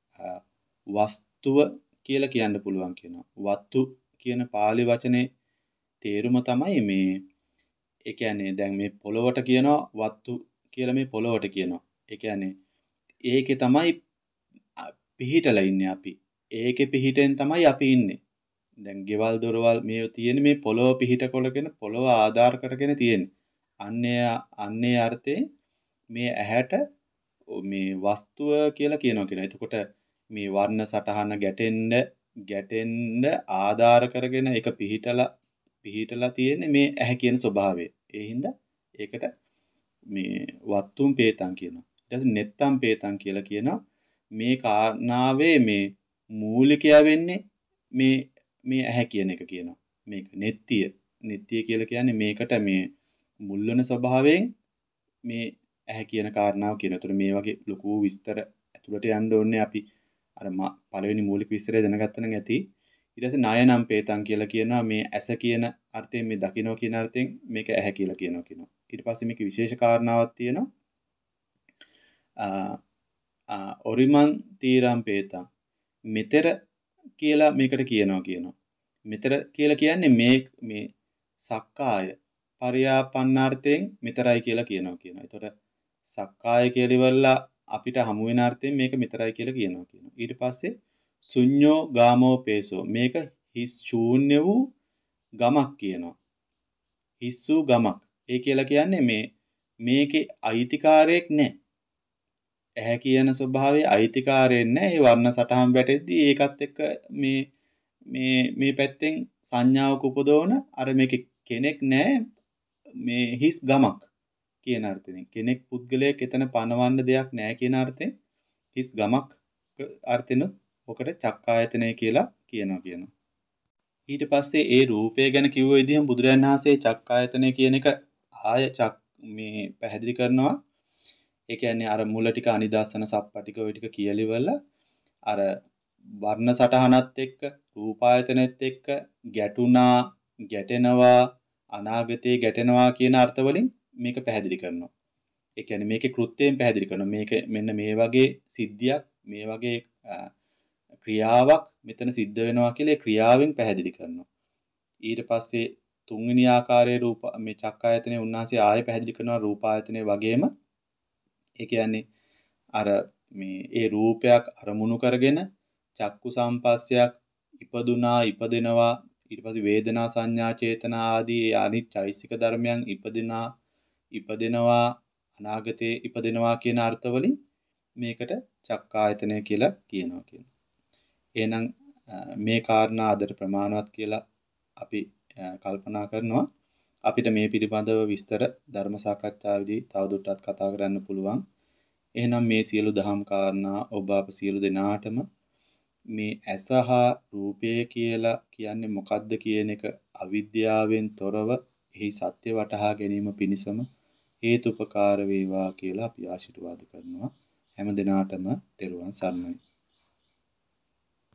A: වස්තුව කියලා කියන්න පුළුවන් කියනවා වත්තු කියන පාලි වචනේ තේරුම තමයි මේ ඒ කියන්නේ දැන් මේ පොළොවට කියනවා වත්තු කියලා මේ පොළොවට කියනවා ඒ කියන්නේ ඒකේ තමයි පිහිටලා ඉන්නේ අපි ඒකේ පිහිටෙන් තමයි අපි ඉන්නේ දැන් ගෙවල් දොරවල් මේ තියෙන මේ පොළොව පිහිට කොටගෙන පොළොව ආධාර කරගෙන තියෙන්නේ අන්නේ අන්නේ අර්ථයෙන් මේ ඇහැට මේ වස්තුව කියලා කියනවා කියනවා. එතකොට මේ වර්ණ සටහන ගැටෙන්න ගැටෙන්න ආධාර කරගෙන ඒක පිහිටලා පිහිටලා තියෙන්නේ මේ ඇහැ කියන ස්වභාවය. ඒ හින්දා ඒකට මේ වත්තුම් පේතං කියනවා. ඊට පස්සේ නෙත්තම් පේතං කියලා කියනවා. මේ කාරණාවේ මේ මූලිකයා වෙන්නේ මේ මේ ඇහැ කියන එක කියනවා. මේක නෙත්තිය. නෙත්තිය කියලා කියන්නේ මේකට මේ මුල් වෙන ස්වභාවයෙන් මේ ඇහැ කියන කාරණාව කියන. ඒතර මේ වගේ ලොකු විස්තර ඇතුළට යන්න ඕනේ අපි අර පළවෙනි මූලික විස්තරය දැනගත්තා නම් ඇති. ඊට පස්සේ නායනම් පේතං කියලා කියනවා මේ ඇස කියන අර්ථයෙන් මේ දකින්න කියන අර්ථයෙන් මේක ඇහැ කියලා කියනවා කියනවා. ඊට පස්සේ මේක විශේෂ කාරණාවක් තියෙනවා. ආ ඔරිමන් තීරම් පේතං මෙතර කියලා මේකට කියනවා කියනවා. මෙතර කියලා කියන්නේ මේ මේ සක්කාය පරියාපන්නාර්ථයෙන් මෙතරයි කියලා කියනවා කියනවා. ඒතකොට සක්කාය කියලා ඉවරලා අපිට හමු වෙන අර්ථයෙන් මේක මෙතරයි කියලා කියනවා කියනවා. ඊට පස්සේ ශුඤ්ඤෝ ගාමෝ පේසෝ මේක හිස් ශූන්‍ය වූ ගමක් කියනවා. හිස් වූ ගමක්. ඒ කියලා කියන්නේ මේ මේකේ අයිතිකාරයක් නැහැ. ඇහැ කියන ස්වභාවයේ අයිතිකාරයක් නැහැ. ඒ වර්ණ සටහන් වැටෙද්දී ඒකත් එක්ක මේ මේ මේ පැත්තෙන් සංඥාවක උපදවන අර මේකේ කෙනෙක් නැහැ මේ හිස් ගමක් කියන අර්ථයෙන් කෙනෙක් පුද්ගලයෙක් එතන පනවන්න දෙයක් නැහැ කියන අර්ථයෙන් හිස් ගමක් අර්ථෙන ඔකට චක්කායතනය කියලා කියනවා කියනවා ඊට පස්සේ ඒ රූපය ගැන කිව්ව විදිහම බුදුරජාණන් වහන්සේ චක්කායතනය කියන එක ආය චක් මේ පැහැදිලි කරනවා ඒ කියන්නේ අර මුල ටික අනිදස්සන සප්පටික ඔය ටික කියලිවල අර වර්ණ සටහනත් එක්ක රූපායතනෙත් එක්ක ගැටුණා ගැටෙනවා අනාගතේ ගැටෙනවා කියන අර්ථ වලින් මේක පැහැදිලි කරනවා. ඒ කියන්නේ මේකේ කෘත්‍යයෙන් පැහැදිලි කරනවා. මේක මෙන්න මේ වගේ සිද්ධියක් මේ වගේ ක්‍රියාවක් මෙතන සිද්ධ වෙනවා කියලා ඒ ක්‍රියාවෙන් පැහැදිලි කරනවා. ඊට පස්සේ තුන්වෙනි ආකාරයේ රූප මේ චක්කායතනේ උන්වහන්සේ ආයෙ පැහැදිලි කරනවා රූපායතනේ වගේම. ඒ කියන්නේ අර මේ ඒ රූපයක් අරමුණු කරගෙන චක්කු සම්පස්සයක් ඉපදුනා ඉපදෙනවා ඊට පස්සේ වේදනා සංඥා චේතනා ආදී අනිත් චෛසික ධර්මයන් ඉපදිනා ඉපදෙනවා අනාගතේ ඉපදෙනවා කියන අර්ථ වලින් මේකට චක්කායතනය කියලා කියනවා කියනවා. එහෙනම් මේ කාරණා අදට ප්‍රමාණවත් කියලා අපි කල්පනා කරනවා. අපිට මේ පිළිබඳව විස්තර ධර්ම සාකච්ඡාවේදී තවදුරටත් කතා කරන්න පුළුවන්. එහෙනම් මේ සියලු දහම් කාරණා ඔබ අප සියලු දෙනාටම මේ ඇසහ රූපය කියලා කියන්නේ මොකද්ද කියන එක අවිද්‍යාවෙන් තොරව එහි සත්‍ය වටහා ගැනීම පිණිසම හේතුපකාර වේවා කියලා අපි ආශිර්වාද කරනවා. හැම දිනාටම තෙරුවන් සරණයි.